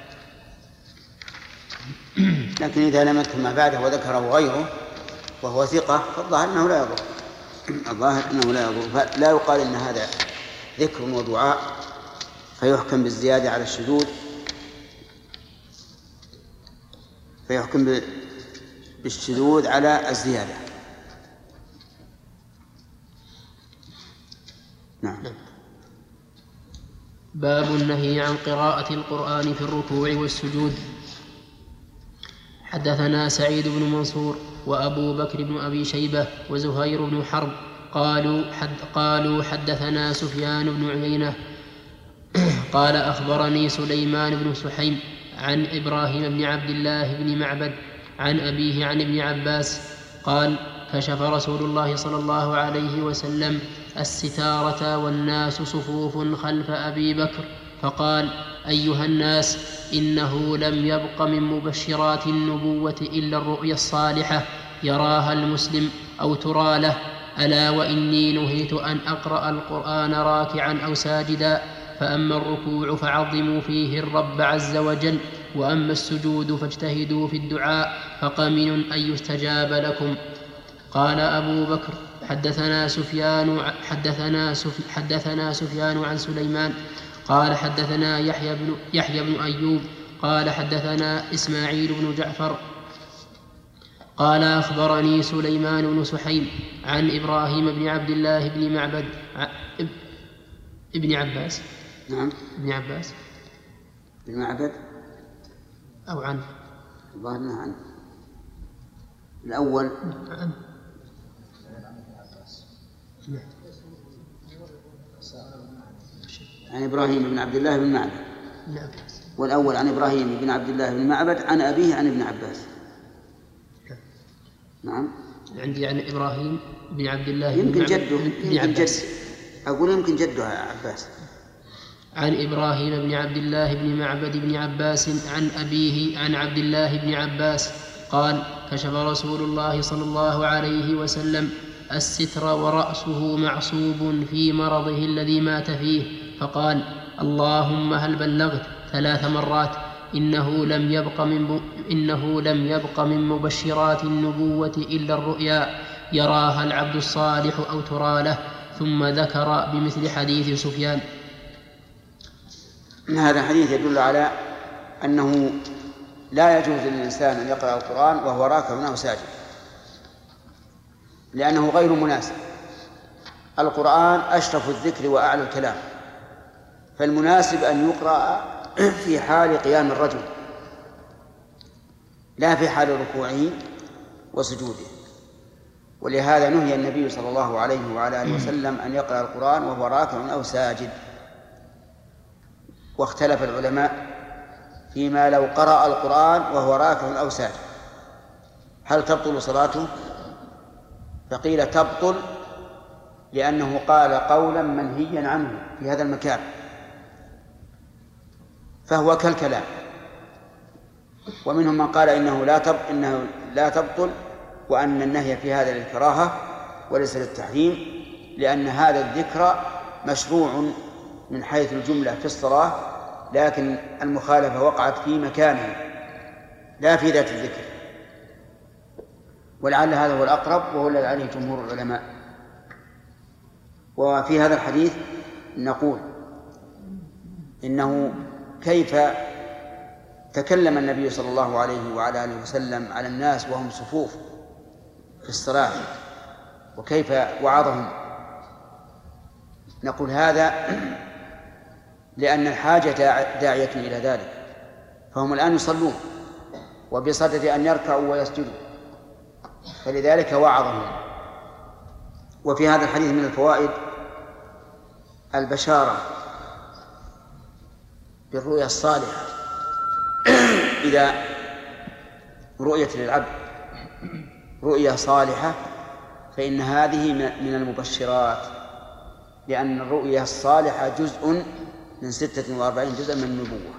لكن إذا لم يذكر ما بعده وذكره غيره وهو ثقة فالظاهر أنه لا يضر، الظاهر أنه لا يضر، فلا يقال إن هذا ذكر ودعاء فيحكم بالزيادة على الشذوذ، فيحكم بالشذوذ على الزيادة. نعم. باب النهي عن قراءة القرآن في الركوع والسجود. حدثنا سعيد بن منصور وأبو بكر بن أبي شيبة وزهير بن حرب قالوا, حد قالوا حدثنا سفيان بن عيينة قال أخبرني سليمان بن سحيم عن إبراهيم بن عبد الله بن معبد عن أبيه عن ابن عباس قال كشف رسول الله صلى الله عليه وسلم الستارة والناس صفوف خلف أبي بكر فقال أيها الناس إنه لم يبق من مبشرات النبوة إلا الرؤيا الصالحة يراها المسلم أو ترى له. ألا وإني نهيت أن أقرأ القرآن راكعا أو ساجدا، فأما الركوع فعظموا فيه الرب عز وجل، وأما السجود فاجتهدوا في الدعاء فقمن أن يستجاب لكم. قال أبو بكر حدثنا سفيان حدثنا سفي حدثنا سفيان عن سليمان قال حدثنا يحيى بن, يحيى بن أيوب قال حدثنا إسماعيل بن جعفر قال أخبرني سليمان بن سحيم عن إبراهيم بن عبد الله بن معبد ابن عباس. نعم ابن عباس بن معبد أو عنه ظاهرنا عنه الأول عنه. عن إبراهيم بن عبد الله بن معبد، والأول عن إبراهيم بن عبد الله بن معبد عن أبيه عن ابن عباس. نعم عندي عن إبراهيم بن عبد الله يمكن جده يمكن جد أقول يمكن جده عباس. عن إبراهيم بن عبد الله بن معبد بن عباس عن أبيه عن عبد الله بن عباس قال كشف رسول الله صلى الله عليه وسلم الستر ورأسه معصوب في مرضه الذي مات فيه، فقال اللهم هل بلغت ثلاث مرات. إنه لم يبق من, إنه لم يبق من مبشرات النبوة إلا الرؤيا يراها العبد الصالح أو ترى له. ثم ذكر بمثل حديث سفيان. هذا الحديث يدل على أنه لا يجوز للإنسان أن يقرأ القرآن وهو راكع أو ساجد، لأنه غير مناسب. القرآن أشرف الذكر وأعلى الكلام، فالمناسب أن يقرأ في حال قيام الرجل لا في حال ركوعه وسجوده. ولهذا نهي النبي صلى الله عليه وعلى آله وسلم أن يقرأ القرآن وهو راكع أو ساجد. واختلف العلماء فيما لو قرأ القرآن وهو راكع أو ساجد هل تبطل صلاته؟ فقيل تبطل لأنه قال قولا منهيا عنه في هذا المكان، فهو كالكلام. ومنهم من قال إنه لا تب إنه لا تبطل، وأن النهي في هذا للكراهة وليس للتحريم، لأن هذا الذكر مشروع من حيث الجملة في الصلاة، لكن المخالفة وقعت في مكانه لا في ذات الذكر. ولعل هذا هو الأقرب وهو الذي عليه جمهور العلماء. وفي هذا الحديث نقول إنه كيف تكلم النبي صلى الله عليه وعلى آله وسلم على الناس وهم صفوف في الصلاة، وكيف وعظهم. نقول هذا لأن الحاجة داعية إلى ذلك، فهم الآن يصلون وبصدد أن يركعوا ويسجدوا، فلذلك وعظهم. وفي هذا الحديث من الفوائد البشارة بالرؤيا الصالحة إذا رؤية للعبد رؤيا صالحة فإن هذه من المبشرات، لأن الرؤيا الصالحة جزء من ستة وأربعين جزءا من النبوة.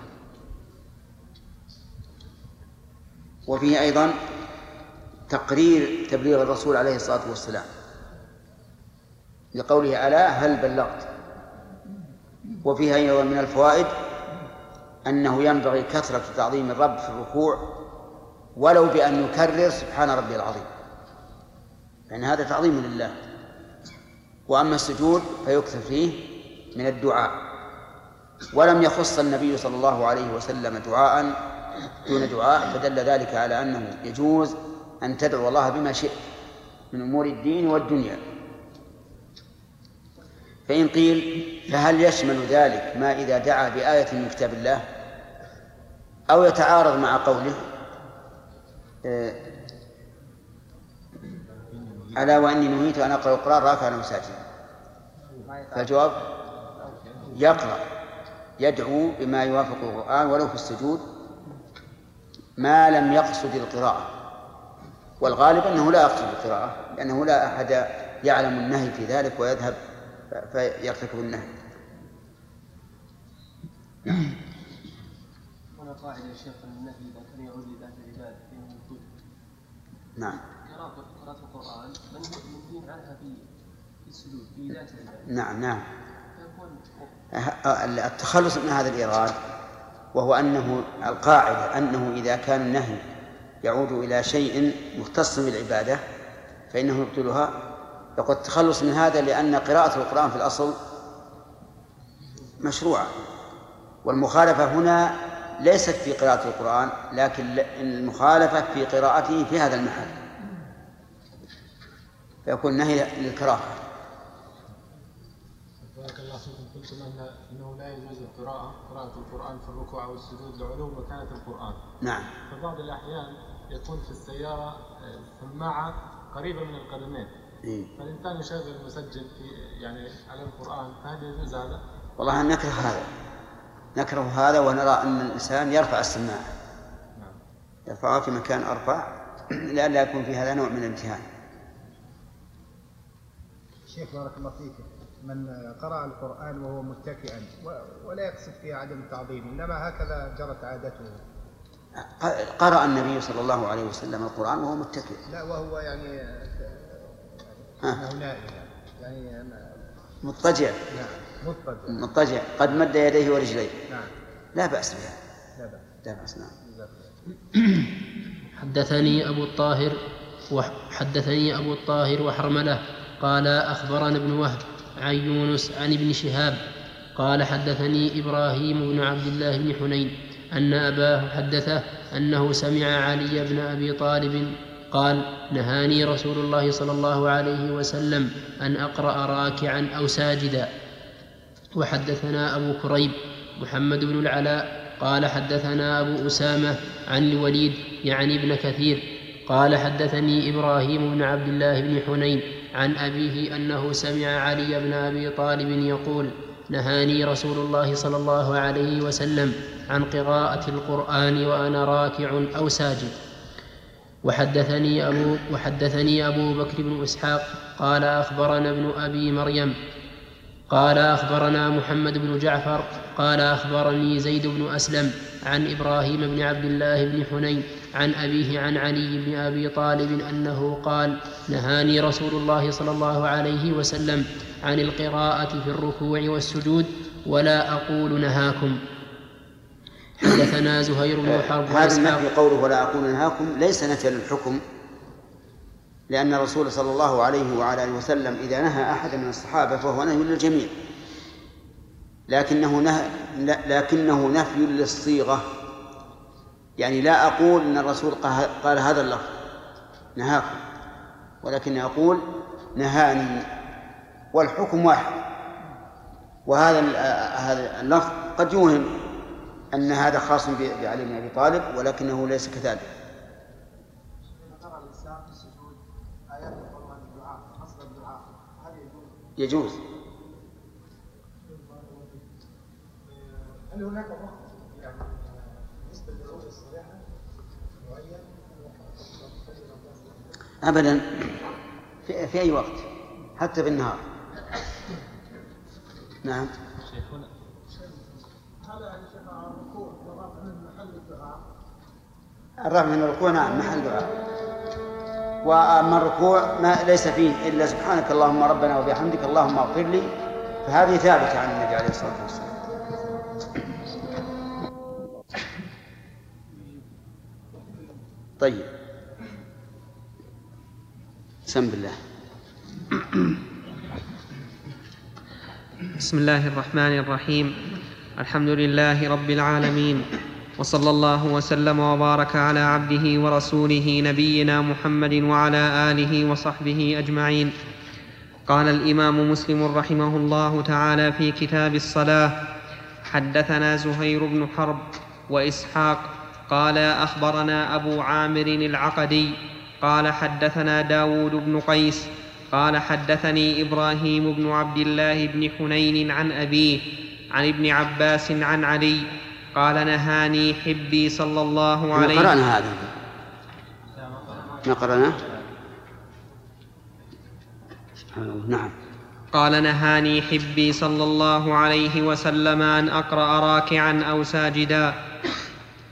وفيه أيضا تقرير تبليغ الرسول عليه الصلاة والسلام لقوله ألا هل بلغت. وفيها أيضا من الفوائد أنه ينبغي كثرة تعظيم الرب في الركوع ولو بأن يكرر سبحان ربي العظيم، يعني هذا تعظيم لله. وأما السجود فيكثر فيه من الدعاء، ولم يخص النبي صلى الله عليه وسلم دعاء دون دعاء، فدل ذلك على أنه يجوز أن تدعو الله بما شئت من أمور الدين والدنيا. فإن قيل فهل يشمل ذلك ما إذا دعا بآية من كتاب الله أو يتعارض مع قوله ألا وإني نهيت أن أقرأ القرآن راكعا وساجدا؟ فالجواب يقرأ يدعو بما يوافق القرآن ولو في السجود ما لم يقصد القراءة، والغالب أنه لا يقصد القراءة لأنه لا أحد يعلم النهي في ذلك ويذهب فيرتكب النهي. هنا قاعدة يا شيخ النهي إذا كان يعود لذات العباد فإنه يبطل. نعم. قراءة القرآن منهي عنها في السجود في ذات العباد. نعم نعم. التخلص من هذا الإيراد وهو أنه القاعدة أنه إذا كان النهي يعود إلى شيء مختص بالعبادة فإنه يبطلها. يقول التخلص من هذا لأن قراءة القرآن في الأصل مشروعة، والمخالفة هنا ليست في قراءة القرآن لكن المخالفة في قراءته في هذا المحل، فيكون نهي للكراهة. بارك الله فيكم. قلتم أن أنه لا يجوز القراءة قراءة القرآن في الركوع أو السجود لعلو مكانة القرآن. نعم. فبعض الأحيان يكون في السيارة سماعة قريبة من القدمين. إيه؟ فالإنسان يشغل مسجل في يعني على القرآن، فهل يجوز هذا؟ والله نكره هذا، نكره هذا ونرى أن الإنسان يرفع السماعة. نعم. يرفعها في مكان أرفع لئلا يكون في هذا نوع من الامتهان. شيخ بارك الله فيك، من قرأ القرآن وهو متكئا ولا يقصد فيه عدم التعظيم إنما هكذا جرت عادته. قرأ النبي صلى الله عليه وسلم القرآن وهو متكئ. لا وهو يعني أنه نائم يعني مضطجع. نعم مضطجع. مضطجع قد مد يديه ورجليه. نعم. لا بأس بها. لا بأس. لا بأس. نعم. حدثني أبو الطاهر وحدثني أبو الطاهر وحرملة قال أخبرنا ابن وهب عن يونس عن ابن شهاب قال حدثني إبراهيم بن عبد الله بن حنين أن أباه حدثه أنه سمع علي بن أبي طالب قال نهاني رسول الله صلى الله عليه وسلم أن أقرأ راكعا أو ساجدا. وحدثنا أبو كريب محمد بن العلاء قال حدثنا أبو أسامة عن الوليد يعني ابن كثير قال حدثني إبراهيم بن عبد الله بن حنين عن أبيه أنه سمع علي بن أبي طالب يقول نهاني رسول الله صلى الله عليه وسلم عن قراءة القرآن وأنا راكع أو ساجد. وحدثني أبو, وحدثني أبو بكر بن إسحاق قال أخبرنا ابن أبي مريم قال أخبرنا محمد بن جعفر قال أخبرني زيد بن أسلم عن إبراهيم بن عبد الله بن حنين عن أبيه عن علي بن أبي طالب أنه قال نهاني رسول الله صلى الله عليه وسلم عن القراءة في الركوع والسجود ولا أقول نهاكم. حدثنا زهير بن حرب. هذا النفي قوله ولا أقول نهاكم ليس نفيا للحكم، لأن الرسول صلى الله عليه وعلى آله وسلم إذا نهى أحد من الصحابة فهو نهي للجميع، لكنه نهي لكنه نفي للصيغة. يعني لا أقول أن الرسول قال هذا اللفظ نهاكم، ولكن أقول نهاني، والحكم واحد. وهذا هذا اللفظ قد يوهم أن هذا خاص بعلي بن أبي طالب ولكنه ليس كذلك. يجوز. هل هناك وقت يعني بالنسبة للرؤية الصالحة معين؟ أبدا، في, في أي وقت حتى بالنهار. نعم. هذا يعني شيخ الركوع والرفع من محل الدعاء. الرفع من الركوع نعم محل دعاء، وأما الركوع ما ليس فيه إلا سبحانك اللهم ربنا وبحمدك اللهم اغفر لي، فهذه ثابتة عن النبي عليه الصلاة والسلام. طيب سم بالله. بسم الله الرحمن الرحيم. الحمد لله رب العالمين، وصلى الله وسلم وبارك على عبده ورسوله نبينا محمد وعلى آله وصحبه أجمعين. قال الإمام مسلم رحمه الله تعالى في كتاب الصلاة: حدثنا زهير بن حرب وإسحاق قال أخبرنا أبو عامر العقدي قال حدثنا داود بن قيس قال حدثني إبراهيم بن عبد الله بن حنين عن أبيه عن ابن عباس عن علي قال نهاني حبي صلى الله عليه وسلم. قرأنا هذا ما قرأنا. نعم. قال نهاني حبي صلى الله عليه وسلم أن أقرأ راكعا أو ساجدا.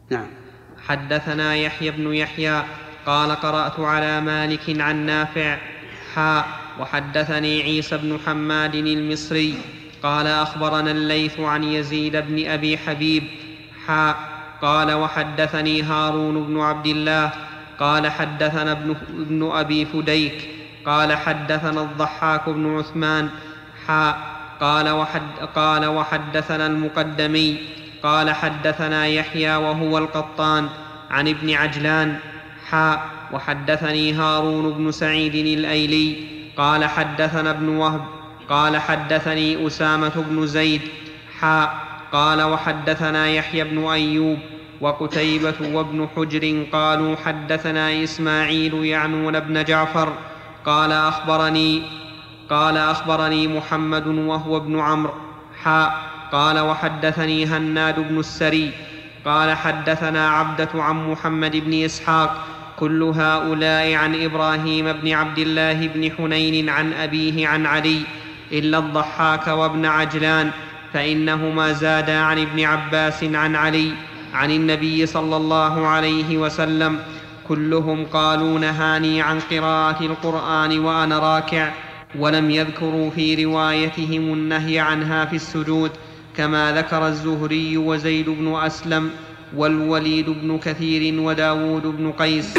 نعم. حدثنا يحيى بن يحيى قال قرأت على مالك عن نافع حاء وحدثني عيسى بن حماد المصري قال أخبرنا الليث عن يزيد بن أبي حبيب حاء قال وحدثني هارون بن عبد الله قال حدثنا ابن, ابن أبي فديك قال حدثنا الضحاك بن عثمان حاء قال, وحد قال وحدثنا المقدمي قال حدثنا يحيى وهو القطان عن ابن عجلان حاء وحدثني هارون بن سعيد الأيلي قال حدثنا ابن وهب قال حدثني أسامة بن زيد حاء قال وحدثنا يحيى بن أيوب وقتيبة وابن حجر قالوا حدثنا إسماعيل يعنون ابن جعفر قال أخبرني قال أخبرني محمد وهو ابن عمرو حاء قال وحدثني هناد بن السري قال حدثنا عبدة عن محمد بن إسحاق كل هؤلاء عن إبراهيم بن عبد الله بن حنين عن أبيه عن علي إلا الضحاك وابن عجلان فإنهما زادا عن ابن عباس عن علي عن النبي صلى الله عليه وسلم كلهم قالوا نهاني عن قراءة القرآن وأنا راكع ولم يذكروا في روايتهم النهي عنها في السجود كما ذكر الزهري وزيد بن أسلم والوليد بن كثير وداود بن قيس.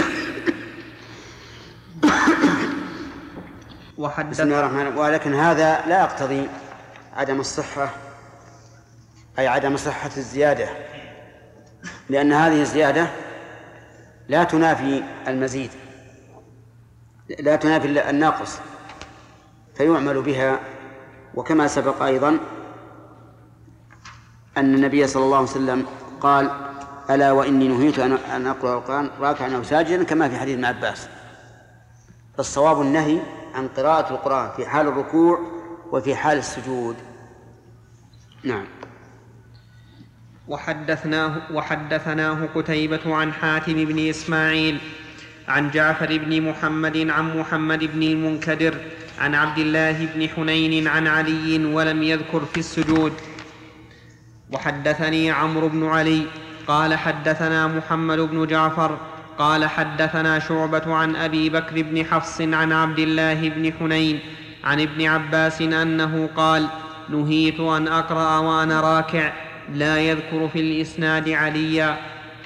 بسم الله الرحمن الرحيم. ولكن هذا لا يقتضي عدم الصحة، أي عدم صحة الزيادة، لأن هذه الزيادة لا تنافي المزيد، لا تنافي الناقص، فيعمل بها. وكما سبق أيضا أن النبي صلى الله عليه وسلم قال ألا وإني نهيت أن أقرأ القرآن راكعا أو ساجدا كما في حديث ابن عباس. فالصواب النهي عن قراءة القرآن في حال الركوع وفي حال السجود. نعم. وحدثناه, وحدثناه قتيبة عن حاتم بن إسماعيل عن جعفر بن محمد عن محمد بن المنكدر عن عبد الله بن حنين عن علي ولم يذكر في السجود. وحدثني عمرو بن علي قال حدثنا محمد بن جعفر قال حدثنا شعبة عن أبي بكر بن حفص عن عبد الله بن حنين عن ابن عباس أنه قال نهيت أن أقرأ وأنا راكع لا يذكر في الإسناد عليا.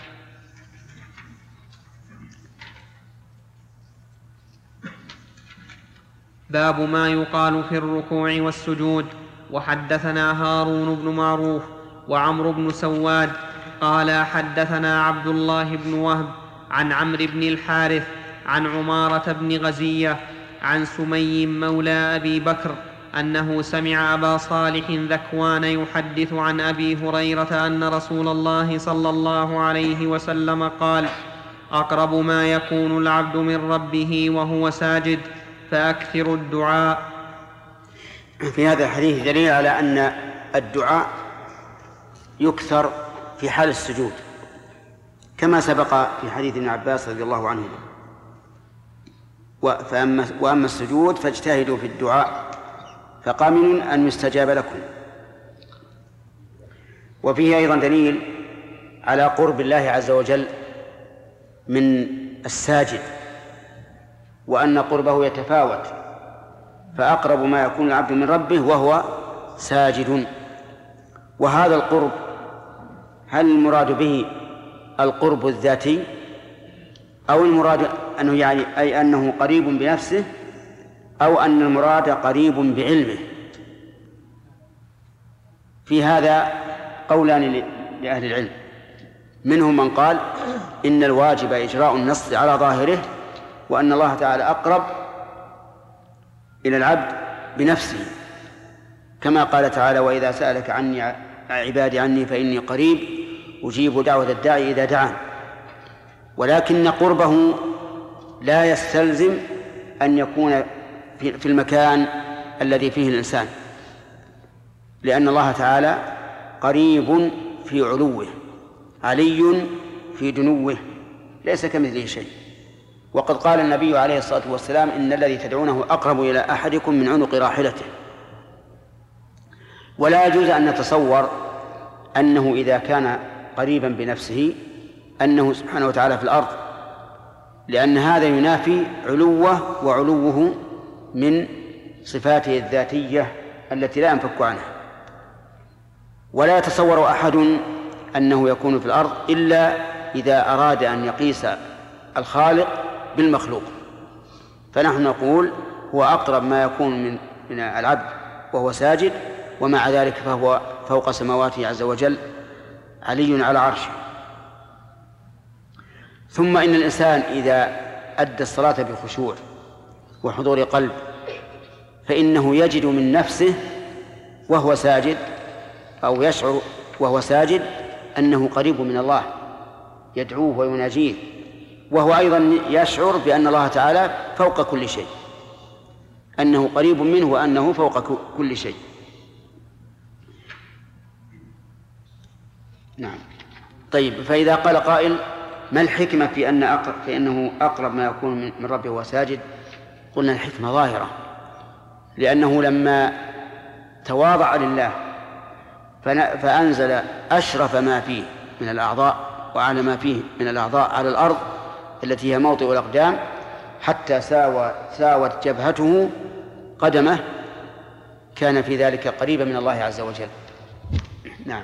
باب ما يقال في الركوع والسجود. وحدثنا هارون بن معروف وعمرو بن سواد قال حدثنا عبد الله بن وهب عن عمرو بن الحارث عن عمارة بن غزية عن سمي مولى أبي بكر أنه سمع أبا صالح ذكوان يحدث عن أبي هريرة أن رسول الله صلى الله عليه وسلم قال أقرب ما يكون العبد من ربه وهو ساجد فأكثر الدعاء. في هذا الحديث دليل على أن الدعاء يكثر في حال السجود كما سبق في حديث ابن عباس رضي الله عنه. وأما السجود فاجتهدوا في الدعاء فقامن أن يستجاب لكم. وفيه أيضا دليل على قرب الله عز وجل من الساجد وأن قربه يتفاوت، فأقرب ما يكون العبد من ربه وهو ساجد. وهذا القرب هل المراد به القرب الذاتي أو المراد أنه يعني أي أنه قريب بنفسه أو أن المراد قريب بعلمه؟ في هذا قولان لأهل العلم، منهم من قال إن الواجب إجراء النص على ظاهره وأن الله تعالى أقرب إلى العبد بنفسه، كما قال تعالى وإذا سألك عني عبادي عني فإني قريب أجيب دعوة الداعي إذا دعان. ولكن قربه لا يستلزم أن يكون في المكان الذي فيه الإنسان، لأن الله تعالى قريب في علوه علي في دنوه ليس كمثله شيء. وقد قال النبي عليه الصلاة والسلام إن الذي تدعونه أقرب إلى أحدكم من عنق راحلته. ولا يجوز أن نتصور أنه إذا كان قريبا بنفسه أنه سبحانه وتعالى في الأرض، لأن هذا ينافي علوه، وعلوه من صفاته الذاتية التي لا ينفك عنها. ولا يتصور أحد أنه يكون في الأرض إلا إذا أراد أن يقيس الخالق بالمخلوق، فنحن نقول هو أقرب ما يكون من من العبد وهو ساجد، ومع ذلك فهو فوق سماواته عز وجل علي على عرشه. ثم إن الإنسان إذا أدى الصلاة بخشوع وحضور قلب فإنه يجد من نفسه وهو ساجد، أو يشعر وهو ساجد أنه قريب من الله، يدعوه ويناجيه، وهو أيضا يشعر بأن الله تعالى فوق كل شيء، أنه قريب منه وأنه فوق كل شيء. نعم. طيب، فإذا قال قائل ما الحكمة في أن أقرب في أنه أقرب ما يكون من ربه وهو ساجد؟ قلنا الحكمة ظاهرة، لأنه لما تواضع لله فأنزل أشرف ما فيه من الأعضاء وأعلى ما فيه من الأعضاء على الأرض التي هي موطئ الأقدام، حتى ساوى ساوت جبهته قدمه، كان في ذلك قريبا من الله عز وجل. نعم.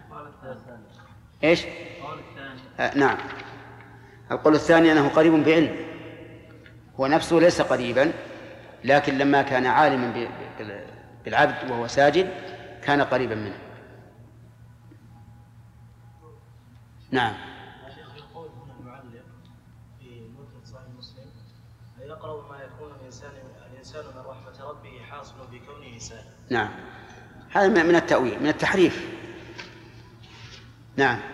إيش؟ آه نعم. القول الثاني أنه قريب بعلم، هو نفسه ليس قريبا، لكن لما كان عالما بالعبد وهو ساجد كان قريبا منه. نعم. يقول هنا المعلق في متن صحيح مسلم: يقرب ما يكون الإنسان الإنسان من رحمة ربه حاصل بكونه إنسانا. نعم، هذا من التأويل، من التحريف. نعم.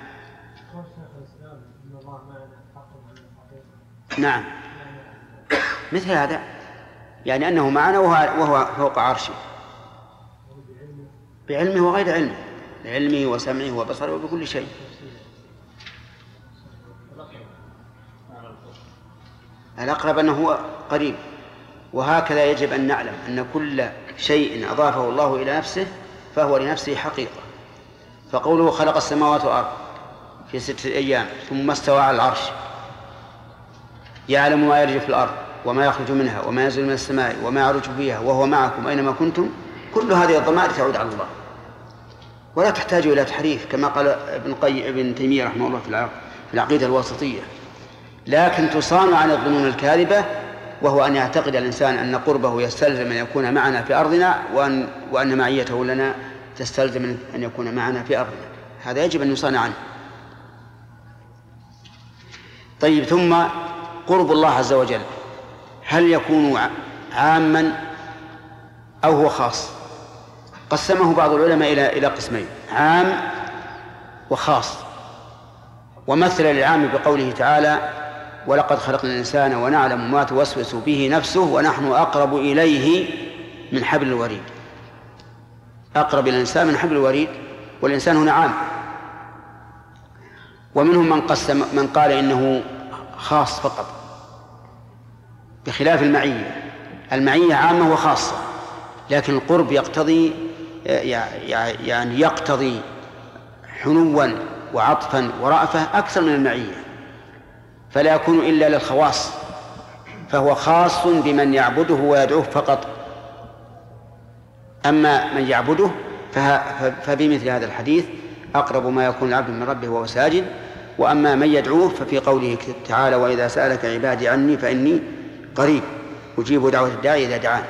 نعم، مثل هذا، يعني أنه معنا وهو فوق عرشه بعلمه وغير علمه، بعلمه وسمعه وبصره وبكل شيء. الأقرب أنه هو قريب. وهكذا يجب أن نعلم أن كل شيء أضافه الله إلى نفسه فهو لنفسه حقيقة. فقوله خلق السماوات والأرض في ستة أيام ثم استوى على العرش، يعلم ما يلج في الأرض وما يخرج منها وما ينزل من السماء وما يعرج فيها وهو معكم أينما كنتم، كل هذه الضمائر تعود على الله ولا تحتاج إلى تحريف، كما قال ابن قيم ابن تيمية رحمه الله في العقيدة الواسطية. لكن تصان عن الظنون الكاذبة، وهو أن يعتقد الإنسان أن قربه يستلزم أن يكون معنا في أرضنا، وأن, وأن معيته لنا تستلزم أن يكون معنا في أرضنا. هذا يجب أن يصان عنه. طيب، ثم قرب الله عز وجل هل يكون عاما أو هو خاص؟ قسمه بعض العلماء إلى إلى قسمين: عام وخاص. ومثل العام بقوله تعالى: ولقد خلقنا الإنسان ونعلم ما توسوس به نفسه ونحن أقرب إليه من حبل الوريد. أقرب إلى الإنسان من حبل الوريد، والإنسان هنا عام. ومنهم من قسم من قال إنه خاص فقط، بخلاف المعية. المعية عامة وخاصة، لكن القرب يقتضي يعني يقتضي حنوا وعطفا ورأفة أكثر من المعية، فلا يكون إلا للخواص، فهو خاص بمن يعبده ويدعوه فقط. أما من يعبده فبمثل هذا الحديث أقرب ما يكون العبد من ربه وهو ساجد. وأما من يدعوه ففي قوله تعالى: وإذا سألك عبادي عني فإني قريب أجيب دعوة الداعي إذا دعان.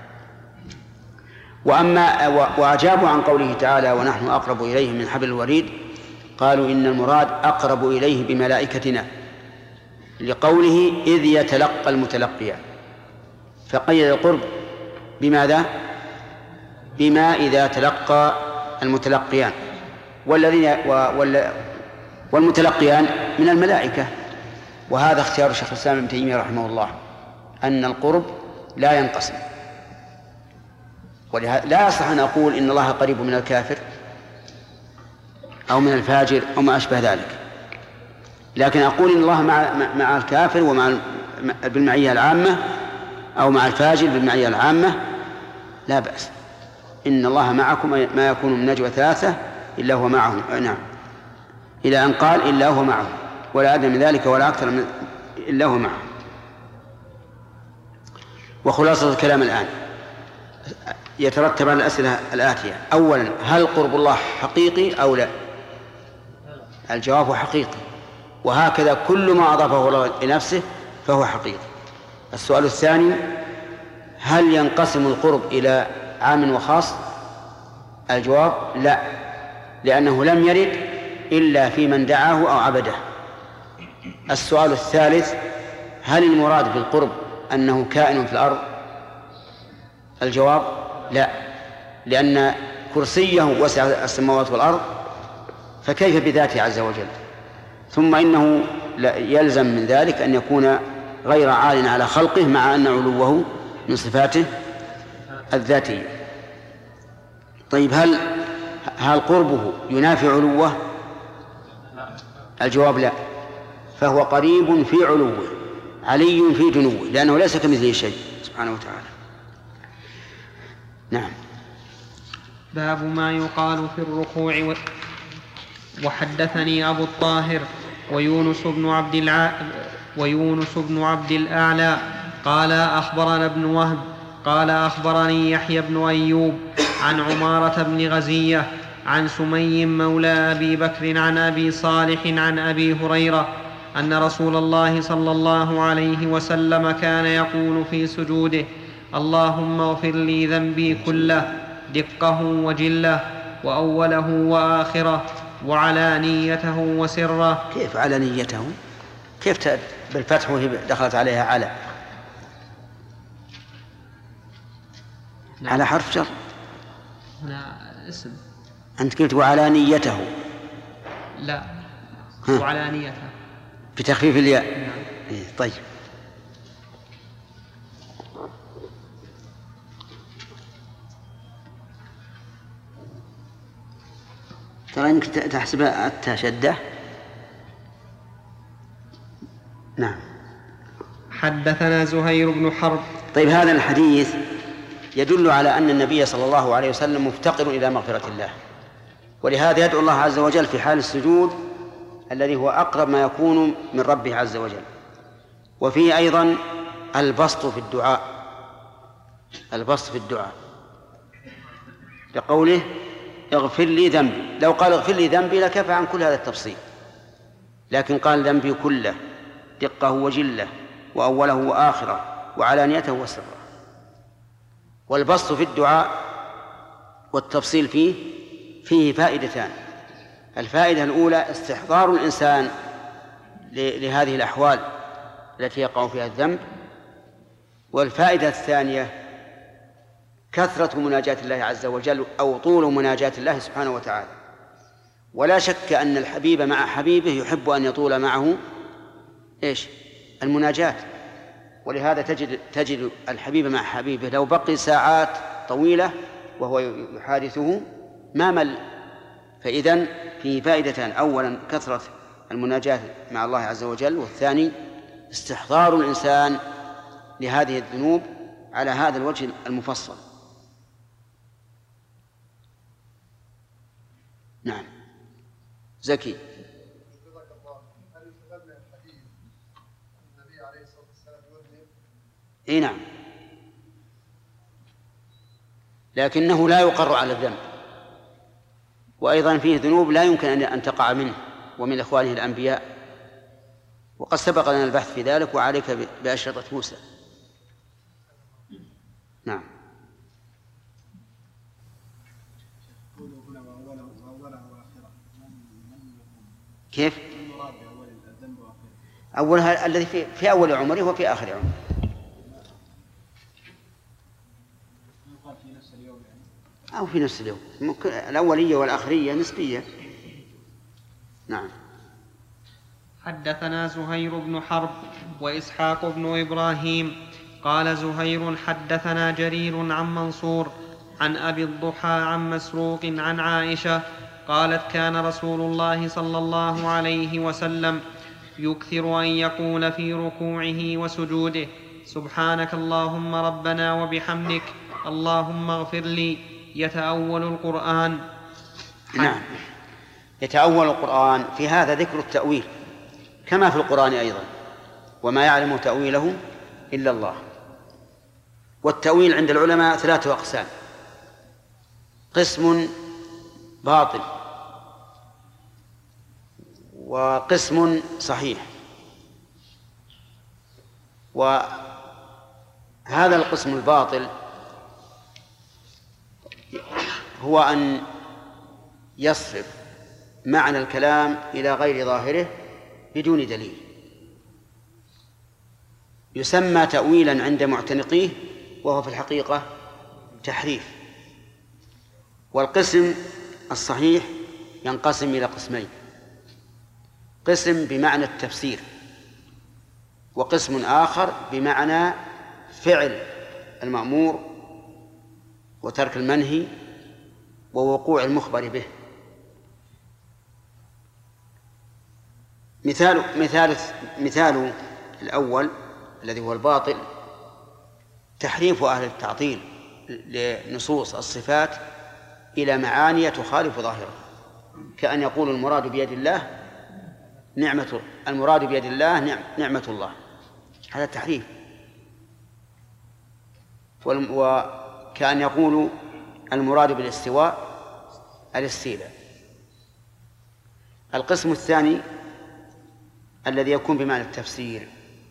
وأما وأجابوا عن قوله تعالى: ونحن أقرب إليه من حبل الوريد، قالوا إن المراد أقرب إليه بملائكتنا، لقوله إذ يتلقى المتلقيان، فقيد القرب بماذا؟ بما إذا تلقى المتلقيان، والذين والمتلقيان من الملائكة. وهذا اختيار شيخ الإسلام ابن تيمية رحمه الله، أن القرب لا ينقسم. ولهذا لا يصح أن أقول إن الله قريب من الكافر أو من الفاجر أو ما أشبه ذلك، لكن أقول إن الله مع مع الكافر ومع بالمعية العامة، أو مع الفاجر بالمعية العامة، لا بأس. إن الله معكم ما يكون من نجوى ثلاثة إلا هو معهم. نعم، إلى أن قال إلا هو معهم. ولا أدنى من ذلك ولا أكثر من إلا هو معه. وخلاصة الكلام الآن يترتب على الأسئلة الآتية: أولا، هل قرب الله حقيقي أو لا؟ الجواب حقيقي، وهكذا كل ما أضافه الله لنفسه فهو حقيقي. السؤال الثاني: هل ينقسم القرب إلى عام وخاص؟ الجواب لا، لأنه لم يرد إلا في من دعاه أو عبده. السؤال الثالث: هل المراد بالقرب أنه كائن في الأرض؟ الجواب لا، لأن كرسيه وسع السماوات والأرض، فكيف بذاته عز وجل؟ ثم إنه يلزم من ذلك أن يكون غير عال على خلقه، مع أن علوه من صفاته الذاتية. طيب، هل هل قربه ينافي علوه؟ الجواب لا، فهو قريب في علوه علي في جنوه، لأنه ليس كمثله شيء سبحانه وتعالى. نعم. باب ما يقال في الركوع و... وحدثني أبو الطاهر ويونس بن عبد الع... ويونس بن عبد الأعلى قال أخبرنا ابن وهب قال أخبرني يحيى بن أيوب عن عمارة بن غزية عن سمي مولى أبي بكر عن أبي صالح عن أبي هريرة أن رسول الله صلى الله عليه وسلم كان يقول في سجوده: اللهم اغفر لي ذنبي كله دقه وجله وأوله وآخره وعلانيته وسره. كيف علانيته؟ كيف بالفتح وهي دخلت عليها على نعم. على حرف جر هنا اسم. أنت قلت وعلانيته. لا، وعلانيته بتخفيف الياء. نعم. إيه طيب. ترى إنك تحسبها التشدة. نعم. حدثنا زهير بن حرب. طيب، هذا الحديث يدل على أن النبي صلى الله عليه وسلم مفتقر إلى مغفرة الله، ولهذا يدعو الله عز وجل في حال السجود الذي هو أقرب ما يكون من ربه عز وجل. وفيه أيضا البسط في الدعاء البسط في الدعاء لقوله: اغفر لي ذنبي. لو قال اغفر لي ذنبي لكفى عن كل هذا التفصيل، لكن قال ذنبي كله دقه وجله وأوله وآخره وعلانيته وسره. والبسط في الدعاء والتفصيل فيه فيه فائدتان. الفائدة الأولى استحضار الإنسان لهذه الأحوال التي يقع فيها الذنب، والفائدة الثانية كثرة مناجاة الله عز وجل أو طول مناجاة الله سبحانه وتعالى. ولا شك أن الحبيب مع حبيبه يحب أن يطول معه إيش؟ المناجاة. ولهذا تجد تجد الحبيب مع حبيبه لو بقي ساعات طويلة وهو يحادثه ما مل. فإذن فيه فائدتان: أولا كثرة المناجاة مع الله عز وجل، والثاني استحضار الإنسان لهذه الذنوب على هذا الوجه المفصل. نعم. زكي. اي نعم، لكنه لا يقر على الذنب، وأيضا فيه ذنوب لا يمكن أن تقع منه ومن إخوانه الأنبياء، وقد سبق لنا البحث في ذلك، وعليك بأشرطة موسى. نعم. كيف؟ أولها الذي في, في أول عمره وفي آخر عمره. أو في نفس اليوم. الأولية والآخرية نسبية. نعم. حدثنا زهير بن حرب وإسحاق بن إبراهيم قال زهير حدثنا جرير عن منصور عن أبي الضحى عن مسروق عن عائشة قالت: كان رسول الله صلى الله عليه وسلم يكثر أن يقول في ركوعه وسجوده: سبحانك اللهم ربنا وبحمدك اللهم اغفر لي، يتأول القرآن. نعم، يتأول القرآن. في هذا ذكر التأويل، كما في القرآن أيضا، وما يعلم تأويله إلا الله. والتأويل عند العلماء ثلاثة أقسام: قسم باطل، وقسم صحيح. وهذا القسم الباطل هو أن يصرف معنى الكلام إلى غير ظاهره بدون دليل، يسمى تأويلا عند معتنقيه، وهو في الحقيقة تحريف. والقسم الصحيح ينقسم إلى قسمين: قسم بمعنى التفسير، وقسم آخر بمعنى فعل المأمور وترك المنهي ووقوع المخبر به. مثال مثال مثال الأول الذي هو الباطل تحريف أهل التعطيل لنصوص الصفات إلى معاني تخالف ظاهرها، كأن يقول المراد بيد الله نعمة المراد بيد الله نعمة الله، هذا تحريف. وكأن يقول المراد بالاستواء الاستيلاء. القسم الثاني الذي يكون بمعنى التفسير،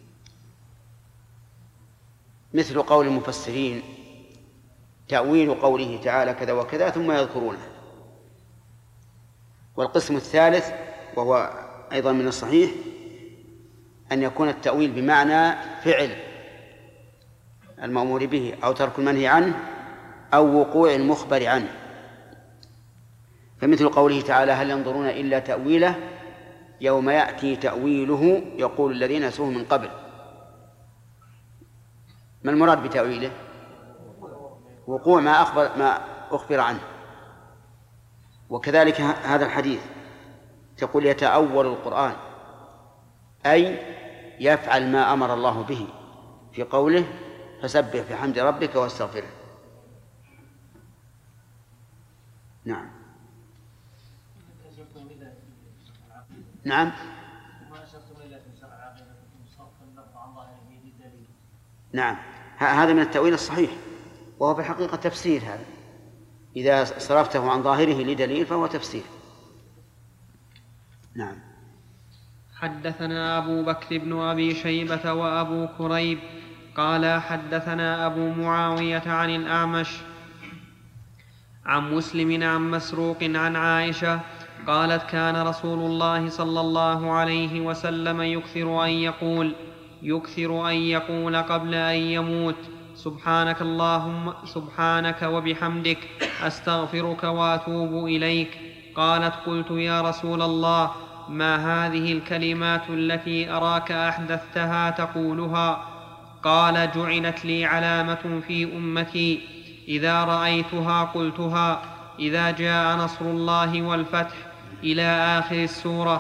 مثل قول المفسرين: تأويل قوله تعالى كذا وكذا، ثم يذكرونه. والقسم الثالث وهو أيضا من الصحيح أن يكون التأويل بمعنى فعل المأمور به أو ترك المنهي عنه أو وقوع المخبر عنه، فمثل قوله تعالى: هل ينظرون إلا تأويله يوم يأتي تأويله يقول الذين نسوه من قبل. ما المراد بتأويله؟ وقوع ما أخبر, ما أخبر عنه. وكذلك هذا الحديث تقول يتأول القرآن، أي يفعل ما أمر الله به في قوله: فسبح بحمد ربك واستغفره. نعم نعم نعم هذا من التأويل الصحيح، وهو في الحقيقة تفسير. هذا إذا صرفته عن ظاهره لدليل فهو تفسير. نعم. حدثنا أبو بكر بن أبي شيبة وأبو كريب قال حدثنا أبو معاوية عن الأعمش عن مسلم عن مسروق عن عائشة قالت: كان رسول الله صلى الله عليه وسلم يكثر أن يقول يكثر أن يقول قبل أن يموت: سبحانك اللهم سبحانك وبحمدك أستغفرك وأتوب إليك. قالت: قلت يا رسول الله، ما هذه الكلمات التي أراك أحدثتها تقولها؟ قال: جعلت لي علامة في أمتي، إذا رأيتها قلتها، إذا جاء نصر الله والفتح، إلى آخر السورة.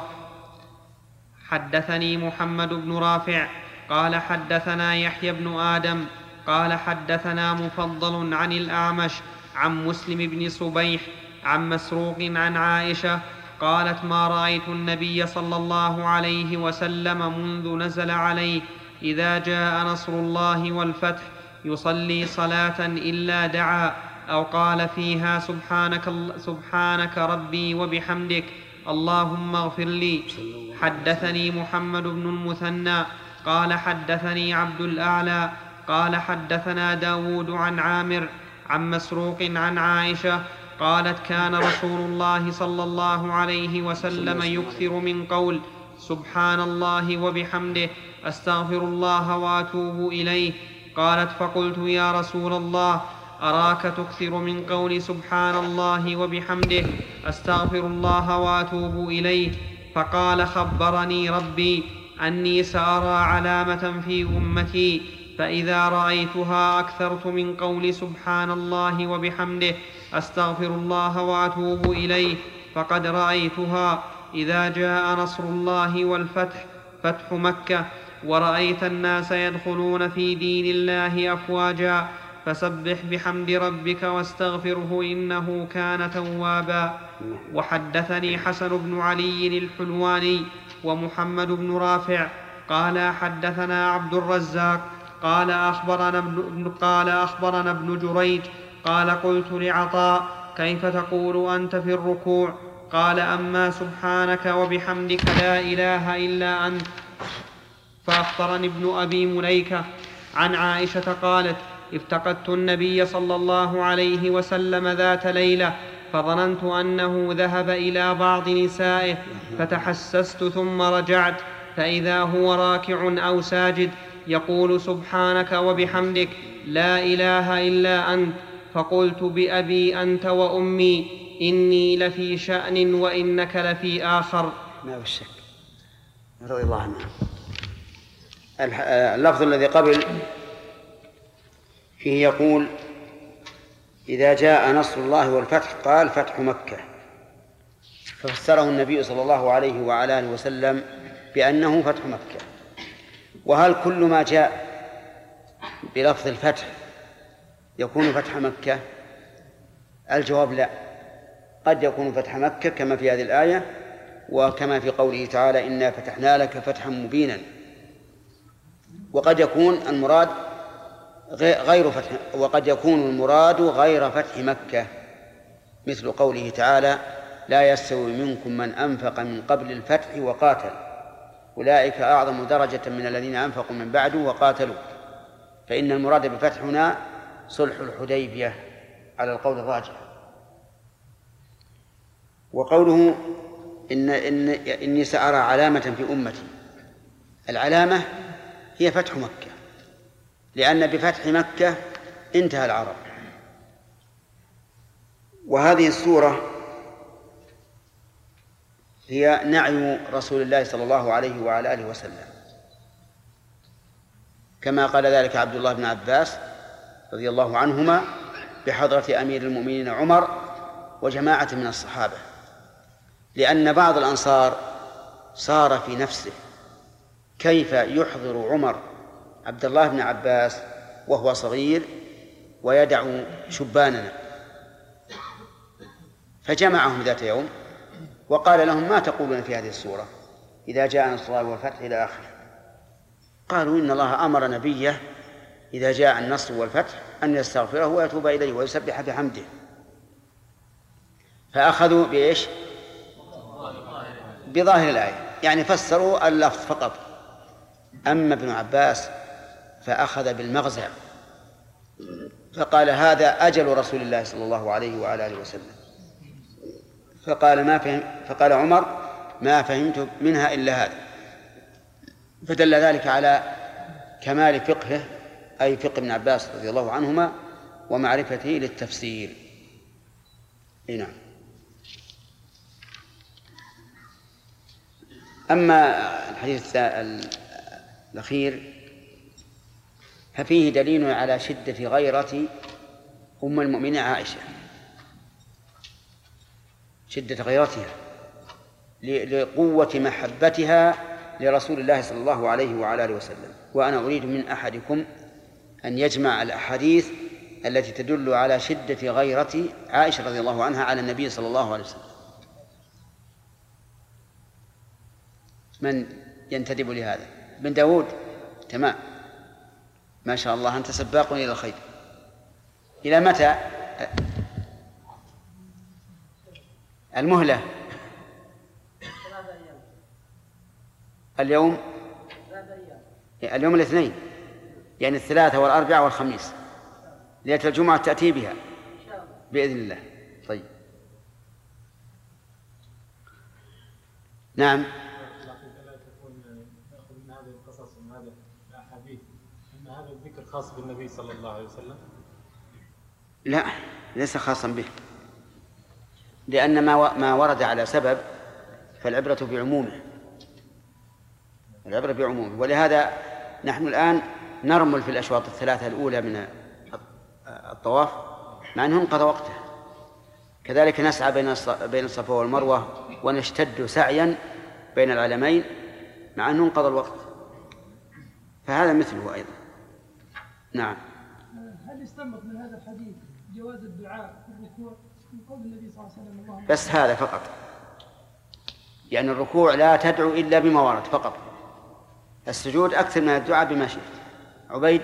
حدثني محمد بن رافع قال حدثنا يحيى بن آدم قال حدثنا مفضل عن الأعمش عن مسلم بن صبيح عن مسروق عن عائشة قالت: ما رأيت النبي صلى الله عليه وسلم منذ نزل عليه إذا جاء نصر الله والفتح يصلي صلاة إلا دعا أو قال فيها: سبحانك, سبحانك ربي وبحمدك اللهم اغفر لي. حدثني محمد بن المثنى قال حدثني عبد الأعلى قال حدثنا داود عن عامر عن مسروق عن عائشة قالت: كان رسول الله صلى الله عليه وسلم يكثر من قول سبحان الله وبحمده أستغفر الله وأتوب إليه. قالت: فقلت يا رسول الله، أراك تكثر من قول سبحان الله وبحمده أستغفر الله وأتوب إليه. فقال: خبرني ربي أني سأرى علامة في أمتي، فإذا رأيتها أكثرت من قول سبحان الله وبحمده أستغفر الله وأتوب إليه، فقد رأيتها إذا جاء نصر الله والفتح، فتح مكة، ورأيت الناس يدخلون في دين الله أفواجا، فسبح بحمد ربك واستغفره إنه كان توابا. وحدثني حسن بن علي الحلواني ومحمد بن رافع قال حدثنا عبد الرزاق قال أخبرنا ابن, قال أخبرنا ابن جريج قال قلت لعطاء كيف تقول أنت في الركوع؟ قال أما سبحانك وبحمدك لا إله إلا أنت. فأخبرني ابن أبي مليكة عن عائشة قالت افتقدت النبي صلى الله عليه وسلم ذات ليلة فظننت أنه ذهب إلى بعض نسائه فتحسست ثم رجعت فإذا هو راكع أو ساجد يقول سبحانك وبحمدك لا إله إلا أنت. فقلت بأبي أنت وأمي إني لفي شأن وإنك لفي آخر. ما بالشك رضي الله عنه. اللفظ الذي قبل فيه يقول إذا جاء نصر الله والفتح قال فتح مكة، ففسره النبي صلى الله عليه وعلى آله وسلم بأنه فتح مكة. وهل كل ما جاء بلفظ الفتح يكون فتح مكة؟ الجواب لا، قد يكون فتح مكة كما في هذه الآية وكما في قوله تعالى إنا فتحنا لك فتحا مبينا، وقد يكون المراد غير فتح، وقد يكون المراد غير فتح مكة، مثل قوله تعالى لا يستوي منكم من أنفق من قبل الفتح وقاتل أولئك أعظم درجة من الذين أنفقوا من بعد وقاتلوا. فإن المراد بفتح هنا صلح الحديبية على القول الراجح. وقوله إن إن إني سأرى علامة في أمتي، العلامة هي فتح مكة، لأن بفتح مكة انتهى العرب. وهذه السورة هي نعي رسول الله صلى الله عليه وعلى آله وسلم، كما قال ذلك عبد الله بن عباس رضي الله عنهما بحضرة أمير المؤمنين عمر وجماعة من الصحابة، لأن بعض الأنصار صار في نفسه كيف يحضر عمر عبد الله بن عباس وهو صغير ويدع شباننا، فجمعهم ذات يوم وقال لهم ما تقولون في هذه السورة إذا جاء نصر الله والفتح إلى آخره؟ قالوا إن الله أمر نبيه إذا جاء النصر والفتح أن يستغفره ويتوب إليه ويسبح بحمده. فأخذوا بإيش؟ بظاهر الآية، يعني فسروا اللفظ فقط. أما ابن عباس فأخذ بالمغزى فقال هذا أجل رسول الله صلى الله عليه وعلى آله وسلم. فقال ما فهم فقال عمر ما فهمت منها إلا هذا، فدل ذلك على كمال فقهه أي فقه ابن عباس رضي الله عنهما ومعرفته للتفسير. نعم. أما الحديث الأخير ففيه دليل على شدة غيرة أم المؤمنين عائشة، شدة غيرتها لقوة محبتها لرسول الله صلى الله عليه وعلى آله وسلم. وأنا أريد من أحدكم أن يجمع الأحاديث التي تدل على شدة غيرة عائشة رضي الله عنها على النبي صلى الله عليه وسلم. من ينتدب لهذا؟ بن داود؟ تمام، ما شاء الله، أنت سباق إلى الخير. إلى متى المهلة؟ اليوم اليوم الاثنين، يعني الثلاثة والأربعاء والخميس، ليلة الجمعة تأتي بها بإذن الله. طيب نعم. هذا الذكر خاص بالنبي صلى الله عليه وسلم؟ لا، ليس خاصا به، لأن ما ما ورد على سبب فالعبرة بعمومه، العبرة بعمومه. ولهذا نحن الآن نرمل في الأشواط الثلاثة الأولى من الطواف مع أنه انقضى وقته، كذلك نسعى بين بين الصفا والمروة ونشتد سعيا بين العلمين مع أنه انقضى الوقت، فهذا مثله أيضا. نعم. هل يستنبط من هذا الحديث جواز الدعاء في الركوع من قول النبي صلى الله عليه وسلم اللهم بس هذا فقط، يعني الركوع لا تدعو إلا بما ورد فقط، السجود أكثر من الدعاء بما شئت. عبيد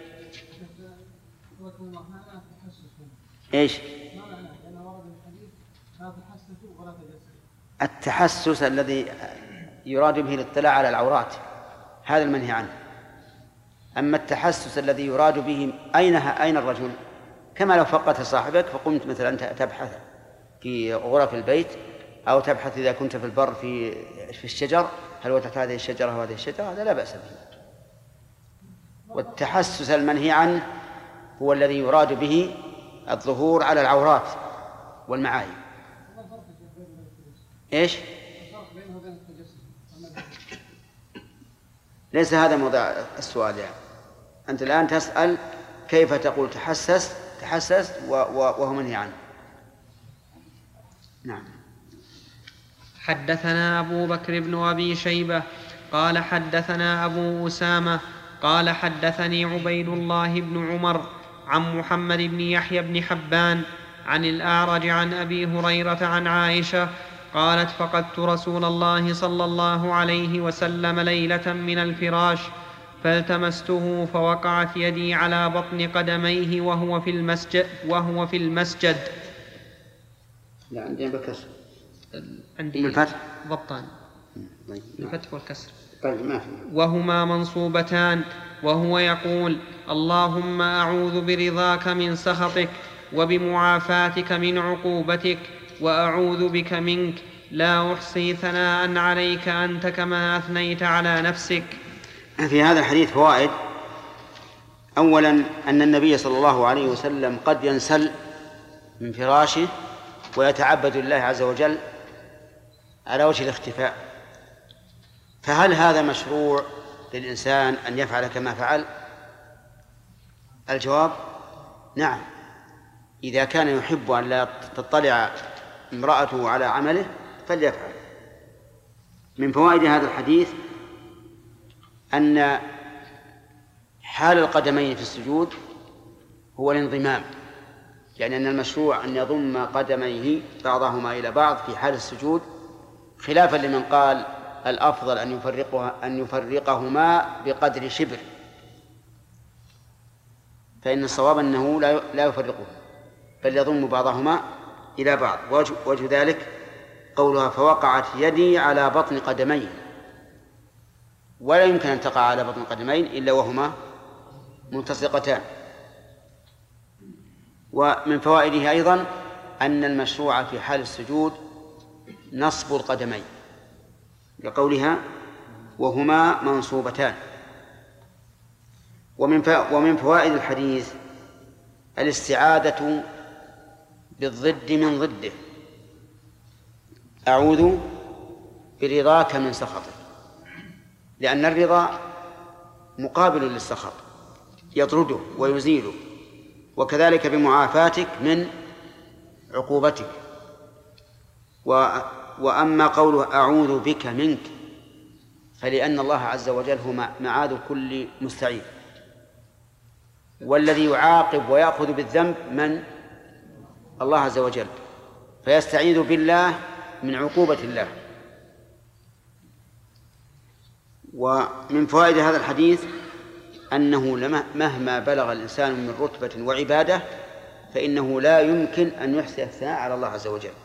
إيش؟ التحسس الذي يراد به الاطلاع على العورات هذا المنهي عنه. أما التحسس الذي يراد به أين أين الرجل، كما لو فقدت صاحبك فقمت مثلا تبحث في غرف البيت أو تبحث إذا كنت في البر في في الشجر هل وجدت هذه الشجرة وهذه الشجرة، هذا لا بأس به. والتحسس المنهي عنه هو الذي يراد به الظهور على العورات والمعايب. إيش؟ ليس هذا موضوع السؤال يعني. أنت الآن تسأل كيف تقول تحسس تحسس وهو منهي عنه. نعم. حدثنا أبو بكر بن أبي شيبة قال حدثنا أبو أسامة قال حدثني عبيد الله بن عمر عن محمد بن يحيى بن حبان عن الأعرج عن أبي هريرة عن عائشة قالت فقدت رسول الله صلى الله عليه وسلم ليلة من الفراش فالتمسته فوقعت يدي على بطن قدميه وهو في المسجد وهو في المسجد. لا عندي بكسر. عندي بالفتح ضبطان الفتح والكسر. طيب ما في. وهما منصوبتان وهو يقول اللهم أعوذ برضاك من سخطك وبمعافاتك من عقوبتك وأعوذ بك منك لا أحصي ثناء عليك أنت كما أثنيت على نفسك. في هذا الحديث فوائد. أولا أن النبي صلى الله عليه وسلم قد ينسل من فراشه ويتعبد الله عز وجل على وجه الاختفاء، فهل هذا مشروع للإنسان أن يفعل كما فعل؟ الجواب نعم، إذا كان يحب أن لا تطلع امرأته على عمله فليفعل. من فوائد هذا الحديث أن حال القدمين في السجود هو الانضمام، يعني أن المشروع أن يضم قدميه بعضهما إلى بعض في حال السجود، خلافا لمن قال الأفضل أن يفرقها أن يفرقهما بقدر شبر، فإن الصواب أنه لا يفرقه بل يضم بعضهما إلى بعض. وجه ذلك قولها فوقعت يدي على بطن قدمين، ولا يمكن أن تقع على بطن قدمين إلا وهما ملتصقتان. ومن فوائده أيضا أن المشروع في حال السجود نصب القدمين لقولها وهما منصوبتان. ومن فوائد الحديث الاستعاذة بالضد من ضده، أعوذ برضاك من سخطك، لأن الرضا مقابل للسخط يطرده ويزيله، وكذلك بمعافاتك من عقوبتك. و وأما قوله أعوذ بك منك فلأن الله عز وجل هو معاذ كل مستعيذ، والذي يعاقب ويأخذ بالذنب من؟ الله عز وجل، فيستعيذ بالله من عقوبة الله. ومن فوائد هذا الحديث أنه مهما بلغ الإنسان من رتبة وعبادة فإنه لا يمكن أن يحصي الثناء على الله عز وجل،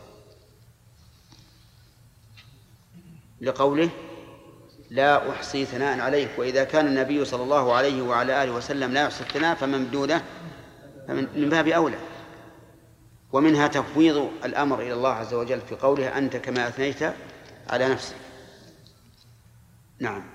لقوله لا أحصي ثناء عليك. وإذا كان النبي صلى الله عليه وعلى آله وسلم لا يحصي الثناء فمن بدونه فمن باب أولى. ومنها تفويض الأمر إلى الله عز وجل في قوله أنت كما أثنيت على نفسك. نعم.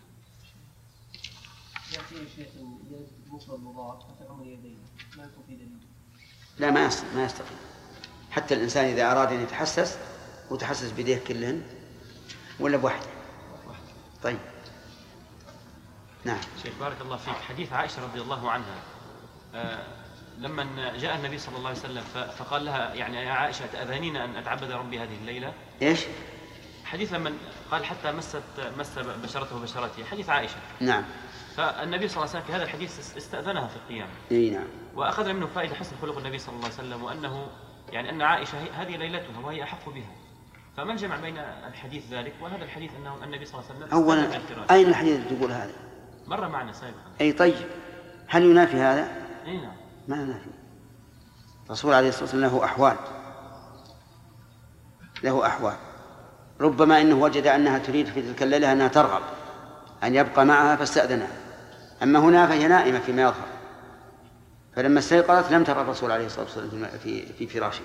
لا ما ما يستقيم. حتى الإنسان إذا أراد أن يتحسس وتحسس بيديه كلهن ولا بواحدة. طيب. نعم. شيخ بارك الله فيك، حديث عائشة رضي الله عنها آه لما جاء النبي صلى الله عليه وسلم فقال لها يعني يا عائشة تأذنين أن أتعبد ربي هذه الليلة؟ إيش؟ حديث لما قال حتى مست مس بشرته بشرتي، حديث عائشة. نعم. فالنبي صلى الله عليه وسلم في هذا الحديث استأذنها في القيام. اي نعم. وأخذنا منه فائدة حسن خلق النبي صلى الله عليه وسلم، وأنه يعني أن عائشة هذه ليلتها وهي أحق بها. فما الجمع بين الحديث ذلك وهذا الحديث أنه النبي صلى الله عليه وسلم أولا أين الحديث تقول هذا؟ مر معنا سابقا. أي طيب، هل ينافي هذا؟ أي نعم. ما ينافي. الرسول عليه الصلاة والسلام له أحوال، له أحوال. ربما إنه وجد أنها تريد في تلك الليلة أنها ترغب أن يبقى معها فاستأذنها، أما هنا فهي نائمة فيما يظهر، فلما استيقظت لم ترى الرسول عليه الصلاة والسلام في في فراشه.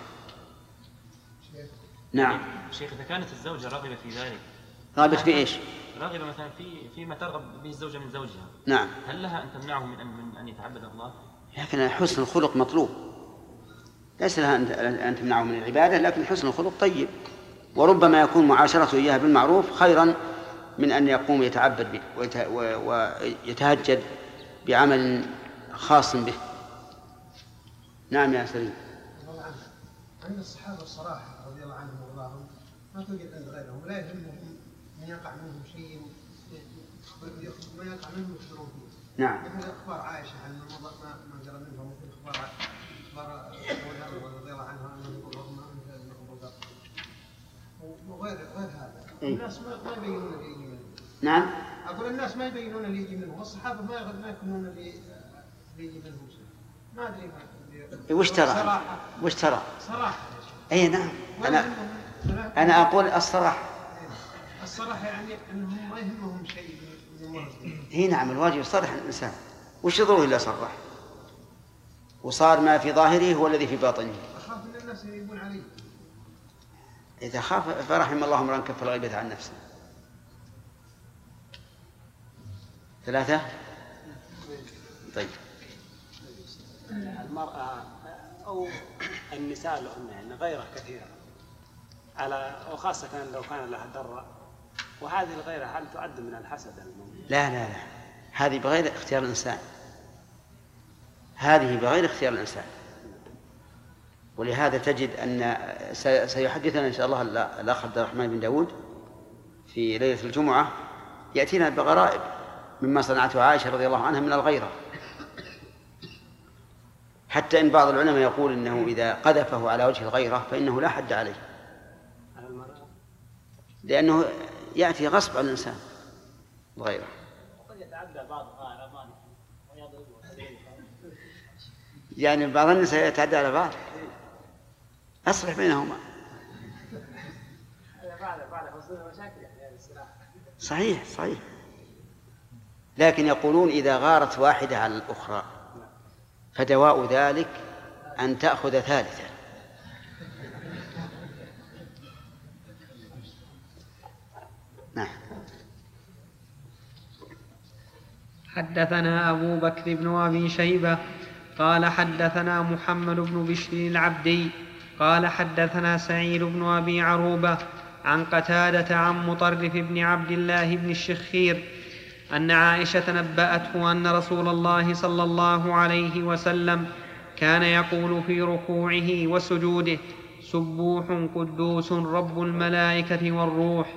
نعم. شيخ، إذا كانت الزوجة راغبة في ذلك، راغبة في إيش؟ راغبة مثلا في فيما ترغب به الزوجة من زوجها. نعم. هل لها أن تمنعه من أن من أن يتعبد الله؟ لكن حسن الخلق مطلوب، ليس لها أن تمنعه من العبادة، لكن حسن الخلق طيب، وربما يكون معاشرته إياها بالمعروف خيرا من أن يقوم يتعبد ويتهجد بعمل خاص به. نعم يا سليم. عند الصحابة الصراحة رضي الله عنهم وارضاهم ما توجد عند غيرهم، لا يهمهم من يقع منهم شيء ما يقع منهم يخبرون فيه. نعم. مثل أخبار عائشة عن ما ما جرى منهم، مثل أخبار أخبار رضي الله عنها أنهم يقولون ما مثل وغير غير هذا. الناس ما ما يبينون اللي يجي منه. نعم. أقول الناس ما يبينون اللي يجي منه، والصحابة ما ما يكونون اللي يجي منهم شيء. ما أدري ما. وش ترى؟ وش ترى؟ صراحة. أي نعم. أنا أنا أقول الصراحة. الصراحة يعني أنهم ما يهمهم شيء من الله. هي نعم، الواجب يصرح الإنسان، وش يضره إلا صرح، وصار ما في ظاهره هو الذي في باطنه. أخاف أن الناس يجيبون علي. إذا خاف فرحم الله امرأ كف الغيبة عن نفسه. ثلاثة. طيب. المرأة أو النساء لهن يعني غيرة كثيرة على، وخاصة لو كان لها ضرة، وهذه الغيرة هل تعد من الحسد الموجود؟ لا لا لا، هذه بغير اختيار الإنسان، هذه بغير اختيار الإنسان. ولهذا تجد أن سيحدثنا إن شاء الله الأخ عبد الرحمن بن داود في ليلة الجمعة، يأتينا بغرائب مما صنعته عائشة رضي الله عنها من الغيرة، حتى إن بعض العلماء يقول إنه إذا قذفه على وجه الغيرة فإنه لا حد عليه، لأنه يأتي غصب على الإنسان الغيرة. يعني بعض النساء يتعدى على بعض، أصلح بينهما. صحيح صحيح، لكن يقولون إذا غارت واحدة على الأخرى فدواء ذلك أن تأخذ ثالثة. نعم. حدثنا أبو بكر بن أبي شيبة قال حدثنا محمد بن بشر العبدي قال حدثنا سعيد بن أبي عروبة عن قتادة عن مطرف بن عبد الله بن الشخير أن عائشة نبأته أن رسول الله صلى الله عليه وسلم كان يقول في ركوعه وسجوده: سبوح قدوس رب الملائكة والروح.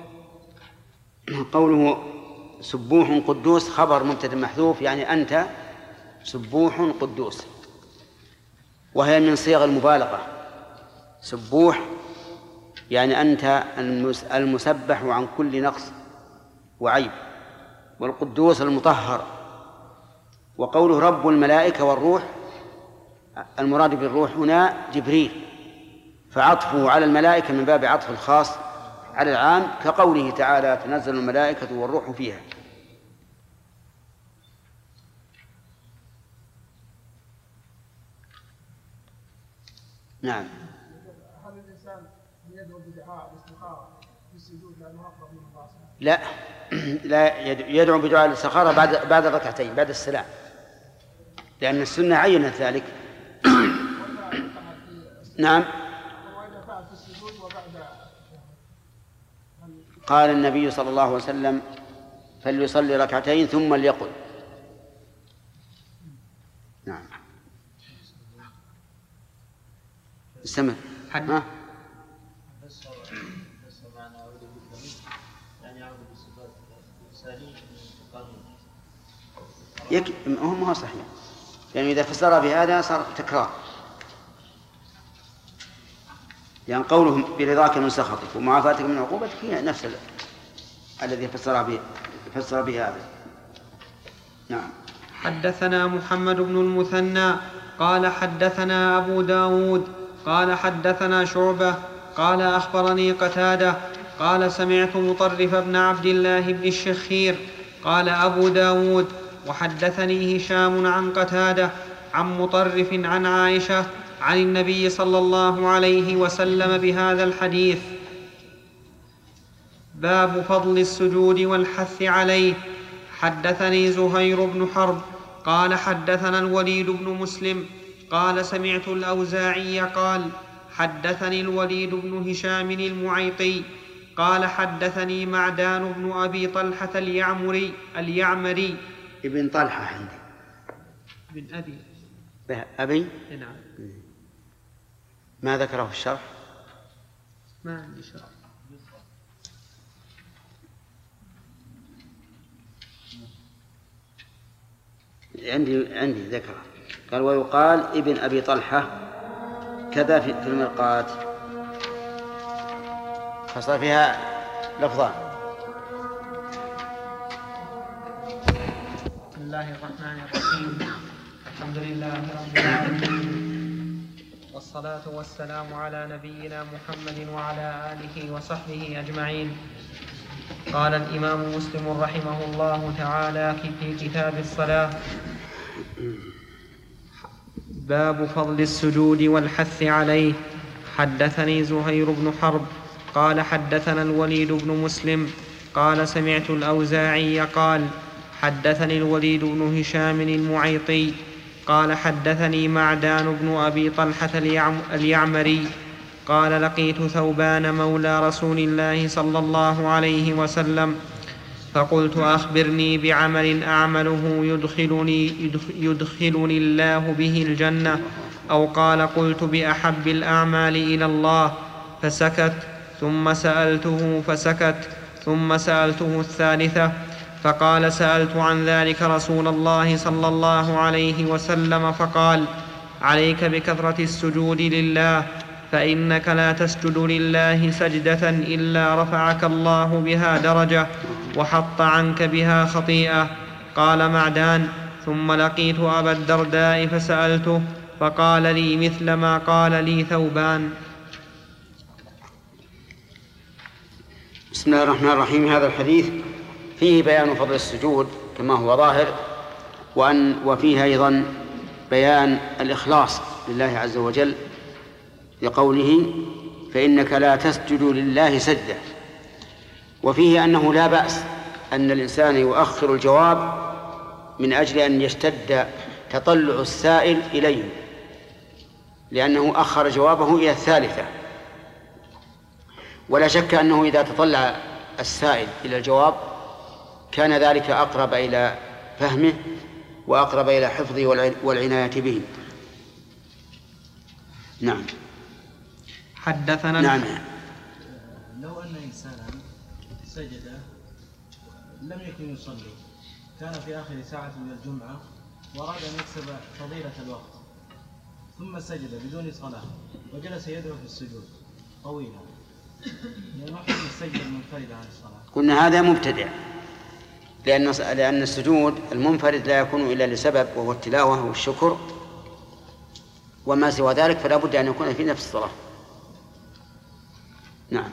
قوله سبوح قدوس خبر مبتدأ محذوف، يعني أنت سبوح قدوس، وهي من صيغ المبالغة. سبوح يعني أنت المسبح عن كل نقص وعيب، والقدوس المطهر. وقوله رب الملائكة والروح، المراد بالروح هنا جبريل، فعطفه على الملائكة من باب عطف الخاص على العام، كقوله تعالى: تنزل الملائكة والروح فيها. نعم. هل الإنسان يدعو بدعاء الاستخارة في السجود لأنه أقرب من الله؟ لا لا يدعو بدعاء الاستخارة بعد بعد الركعتين بعد السلام، لأن السنة عينت ذلك. نعم. قال النبي صلى الله عليه وسلم: فليصلي ركعتين ثم ليقل. نعم. استمر. ها؟ يك... ما هو صحيح، لأنه إذا فسر بهذا صار تكرار، لأن يعني قولهم برضاك من سخطك ومعافاتك من عقوبتك هي نفس الذي فسر به فسر بهذا. نعم. حدثنا محمد بن المثنى قال حدثنا أبو داود قال حدثنا شعبة قال أخبرني قتادة قال سمعت مطرف بن عبد الله بن الشخير قال أبو داود وحدثني هشام عن قتادة عن مطرف عن عائشة عن النبي صلى الله عليه وسلم بهذا الحديث. باب فضل السجود والحث عليه. حدثني زهير بن حرب قال حدثنا الوليد بن مسلم قال سمعت الأوزاعي قال حدثني الوليد بن هشام المعيطي قال حدثني معدان بن أبي طلحة اليعمري اليعمري ابن طلحة عندي ابن أبي أبي نعم. ما ذكره في الشرح؟ ما عندي شرح. عندي عندي ذكره، قال ويقال ابن أبي طلحة كذا في المرقاة، فصار فيها لفظان. بسم الله الرحمن الرحيم. الحمد لله رب العالمين، والصلاة والسلام على نبينا محمد وعلى آله وصحبه أجمعين. قال الإمام مسلم رحمه الله تعالى في كتاب الصلاة: باب فضل السجود والحث عليه. حدثني زهير بن حرب قال حدثنا الوليد بن مسلم قال سمعت الأوزاعي قال حدثني الوليد بن هشام المعيطي قال حدثني معدان بن أبي طلحة اليعمري قال لقيت ثوبان مولى رسول الله صلى الله عليه وسلم فقلت أخبرني بعمل أعمله يدخلني, يدخلني الله به الجنة، أو قال قلت بأحب الأعمال إلى الله، فسكت ثم سألته فسكت ثم سألته الثالثة فقال سألت عن ذلك رسول الله صلى الله عليه وسلم فقال عليك بكثرة السجود لله، فإنك لا تسجد لله سجدة إلا رفعك الله بها درجة وحط عنك بها خطيئة. قال معدان: ثم لقيت أبا الدرداء فسألته فقال لي مثل ما قال لي ثوبان. بسم الله الرحمن الرحيم. هذا الحديث فيه بيان فضل السجود كما هو ظاهر، وأن وفيه أيضا بيان الإخلاص لله عز وجل لقوله فإنك لا تسجد لله سجدة، وفيه أنه لا بأس أن الإنسان يؤخر الجواب من أجل أن يشتد تطلع السائل إليه، لأنه أخر جوابه إلى الثالثة. ولا شك أنه إذا تطلع السائل إلى الجواب كان ذلك أقرب إلى فهمه وأقرب إلى حفظه والعناية به. نعم. حدثنا نعم. لو أن إنسانا سجد لم يكن يصلي، كان في آخر ساعة من الجمعة وأراد أن يكسب فضيلة الوقت، ثم سجد بدون صلاة وجلس يدعو في السجود طويلا، لأنه حكم السجد المنفردة عن الصلاة. قلنا هذا مبتدع، لأن لأن السجود المنفرد لا يكون إلا لسبب وهو التلاوة والشكر، وما سوى ذلك فلا بد أن يكون في نفس الصلاة. نعم.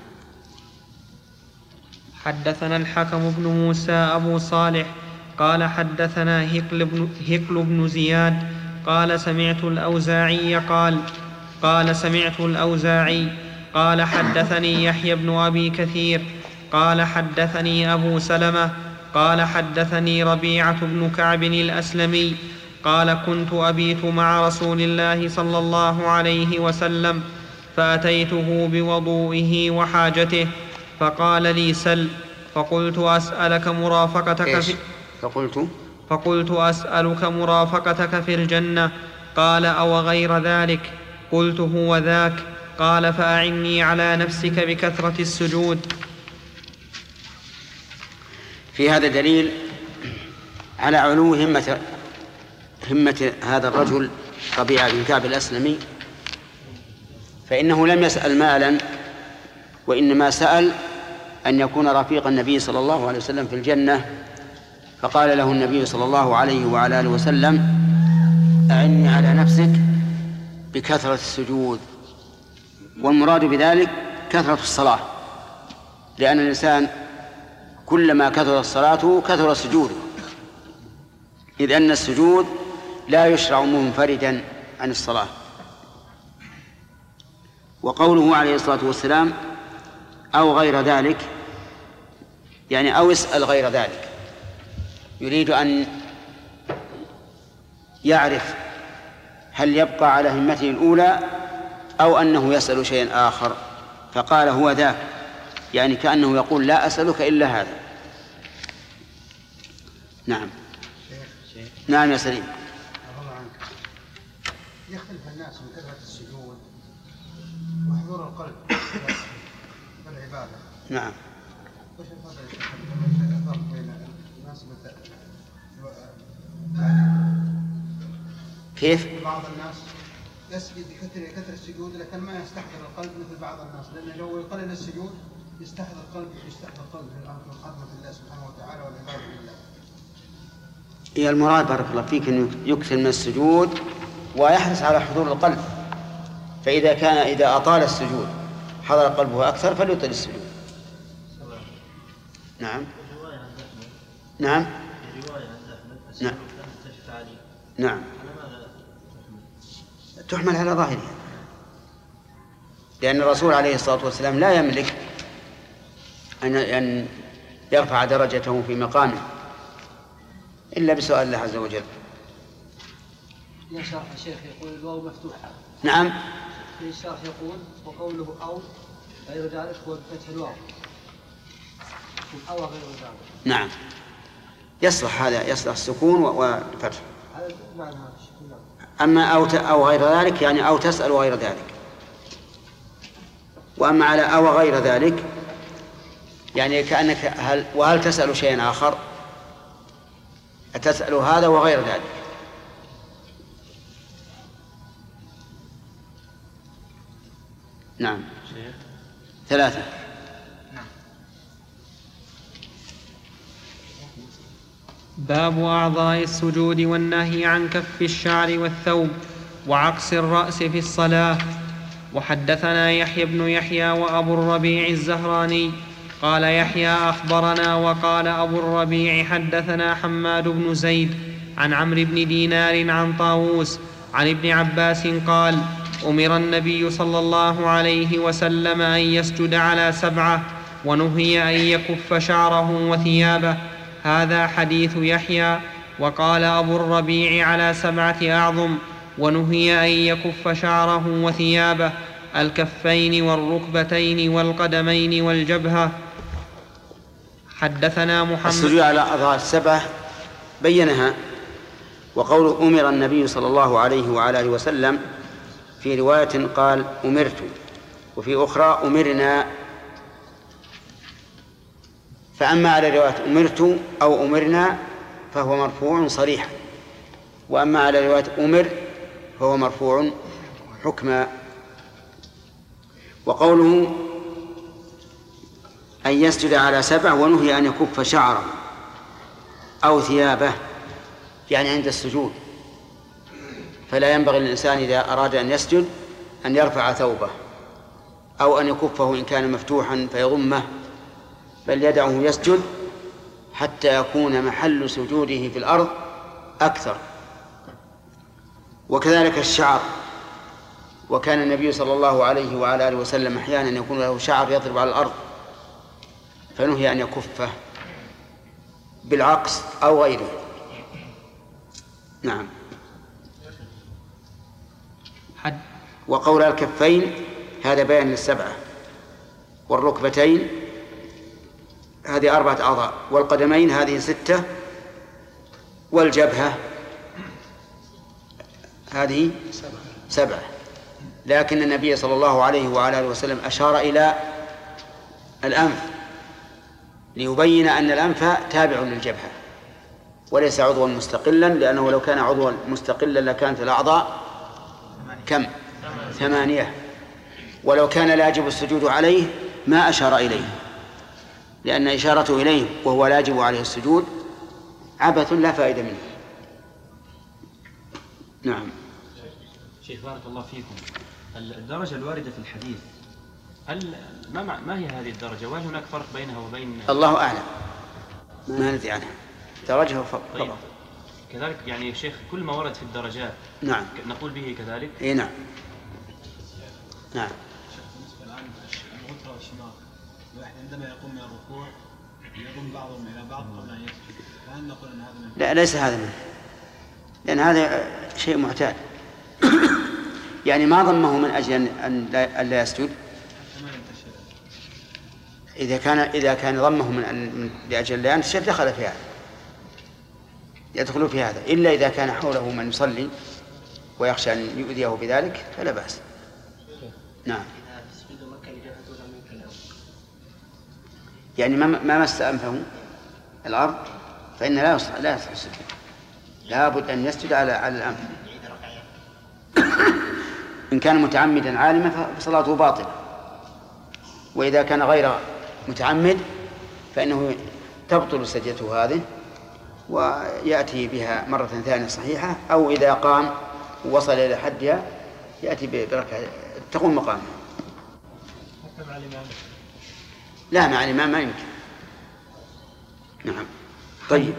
حدثنا الحكم بن موسى أبو صالح قال حدثنا هقل بن, هقل بن زياد قال سمعت الأوزاعي قال قال سمعت الأوزاعي قال حدثني يحيى بن أبي كثير قال حدثني أبو سلمة قال حدثني ربيعة بن كعب الأسلمي قال كنت أبيت مع رسول الله صلى الله عليه وسلم فأتيته بوضوئه وحاجته فقال لي سل، فقلت أسألك مرافقتك في فقلت فقلت أسألك مرافقتك في الجنة، قال أو غير ذلك؟ قلت هو ذاك. قال فأعني على نفسك بكثرة السجود. في هذا دليل على علو همة همة هذا الرجل ربيعة بن كعب الأسلمي، فإنه لم يسأل مالا، وإنما سأل أن يكون رفيق النبي صلى الله عليه وسلم في الجنة. فقال له النبي صلى الله عليه وعلى آله وسلم: أعني على نفسك بكثرة السجود. والمراد بذلك كثرة الصلاة، لأن الإنسان كلما كثرت صلاته كثر سجوده، إذ أن السجود لا يشرع منفردا عن الصلاة. وقوله عليه الصلاة والسلام أو غير ذلك، يعني أو اسأل غير ذلك، يريد أن يعرف هل يبقى على همته الأولى أو أنه يسأل شيئا آخر، فقال هو ذاك، يعني كأنه يقول لا أسألك إلا هذا. نعم. نعم يا سليم. يختلف الناس من كثرة السجود وحضور القلب في العبادة. نعم. وش الفرق بين الناس؟ كيف؟ بعض الناس يسجد بكثرة كثرة السجود لكن ما يستحضر القلب مثل بعض الناس، لأن لو يقلل السجود يستحضر القلب يستحضر القلب في عظمة الله سبحانه وتعالى والعبادة لله. هي المراد بارك الله فيك أن يكثر من السجود ويحرص على حضور القلب، فإذا كان إذا أطال السجود حضر قلبه أكثر فليطل السجود. نعم. نعم. نعم. نعم. تحمل على ظاهرها، لأن الرسول عليه الصلاة والسلام لا يملك أن يرفع درجته في مقامه إلا بسؤال الله عز وجل. يا شرح الشيخ يقول الواو مفتوحة. نعم. في الشرح يقول وقوله أو غير ذلك هو بفتح الواو، أو غير ذلك. نعم، يصلح هذا، يصلح السكون والفتح. هذا معنى هذا الشيء. أما أو أو غير ذلك يعني أو تسأل غير ذلك. وأما على أو غير ذلك يعني كأنك هل وهل تسأل شيئا آخر، أتسأل هذا وغير ذلك. نعم. ثلاثة. باب أعضاء السجود والنهي عن كف الشعر والثوب وعقص الرأس في الصلاة. وحدثنا يحيى بن يحيى وأبو الربيع الزهراني قال يحيى أخبرنا، وقال أبو الربيع حدثنا حماد بن زيد عن عمرو بن دينار عن طاووس عن ابن عباس قال أمر النبي صلى الله عليه وسلم أن يسجد على سبعة ونهي أن يكف شعره وثيابه. هذا حديث يحيى. وقال أبو الربيع على سبعة أعظم ونهي أن يكف شعره وثيابه، الكفين والركبتين والقدمين والجبهة. حدثنا محمد. السجود على أعضاء السبعة بينها، وقول أمر النبي صلى الله عليه وعلى آله وسلم في رواية قال أمرت، وفي أخرى أمرنا. فأما على رواية أمرت أو أمرنا فهو مرفوع صريحا، وأما على رواية أمر فهو مرفوع حكما. وقوله أن يسجد على سبع ونهي أن يكف شعره أو ثيابه، يعني عند السجود، فلا ينبغي للإنسان إذا أراد أن يسجد أن يرفع ثوبه أو أن يكفه إن كان مفتوحا فيضمه، بل يدعه يسجد حتى يكون محل سجوده في الأرض أكثر. وكذلك الشعر، وكان النبي صلى الله عليه وعلى آله وسلم أحيانا يكون له شعر يضرب على الأرض فنهي أن يكفه بالعقص أو غيره. نعم. وقول الكفين هذا بيان للسبعة، والركبتين هذه أربعة أعضاء، والقدمين هذه ستة، والجبهة هذه سبعة. لكن النبي صلى الله عليه وعلى آله وسلم أشار إلى الأنف ليبين أن الأنف تابع للجبهة، وليس عضوا مستقلا، لأنه لو كان عضوا مستقلا لكانت الأعضاء كم؟ ثمانية. ولو كان لا يجب السجود عليه ما أشار إليه، لأن إشارته إليه وهو لا يجب عليه السجود عبث لا فائدة منه. نعم. شيخ بارك الله فيكم، الدرجة الواردة في الحديث هل ما ما هي هذه الدرجة؟ وهل هناك فرق بينها وبين؟ الله أعلم، ما ندري عنها. درجة فقط. طيب. كذلك يعني شيخ كل ما ورد في الدرجات نعم نقول به كذلك؟ اي نعم. نعم. بالنسبة الآن الغترة والشماغ، الواحد عندما يقوم من الركوع يضم بعضهم إلى بعض قبل أن يسجد، فهل نقول أن هذا منه؟ لا، ليس هذا منه، لأن هذا شيء معتاد. يعني ما ضمه من أجل أن لا, أن لا يسجد. إذا كان إذا كان ضمه من أن لأجل لا ينتشر دخل في هذا، يدخل في هذا، إلا إذا كان حوله من يصلي ويخشى أن يؤذيه بذلك فلا بأس. نعم. يعني ما ما مس أنفه الأرض فإن لا يصح لا يصح السجود، لابد أن يسجد على على الأنف. إن كان متعمدا عالما فصلاته باطلة، وإذا كان غير متعمد فإنه تبطل سجدته هذه ويأتي بها مرة ثانية صحيحة، أو إذا قام ووصل إلى حدها يأتي بركعة تقوم مقامه. حتى مع الإمام؟ لا، مع الإمام ما يمكن. نعم. طيب.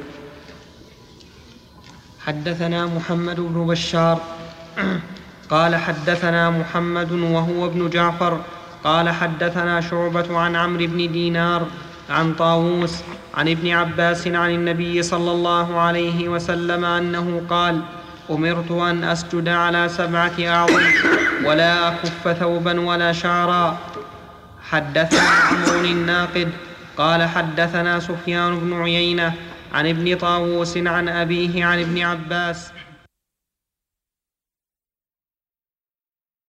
حدثنا محمد بن بشار قال حدثنا محمد وهو ابن جعفر قال حدثنا شعبة عن عمرو بن دينار عن طاووس عن ابن عباس عن النبي صلى الله عليه وسلم أنه قال: أمرت أن أسجد على سبعة أعظم ولا أكف ثوبا ولا شعرا. حدثنا عمرو الناقد قال حدثنا سفيان بن عيينة عن ابن طاووس عن أبيه عن ابن عباس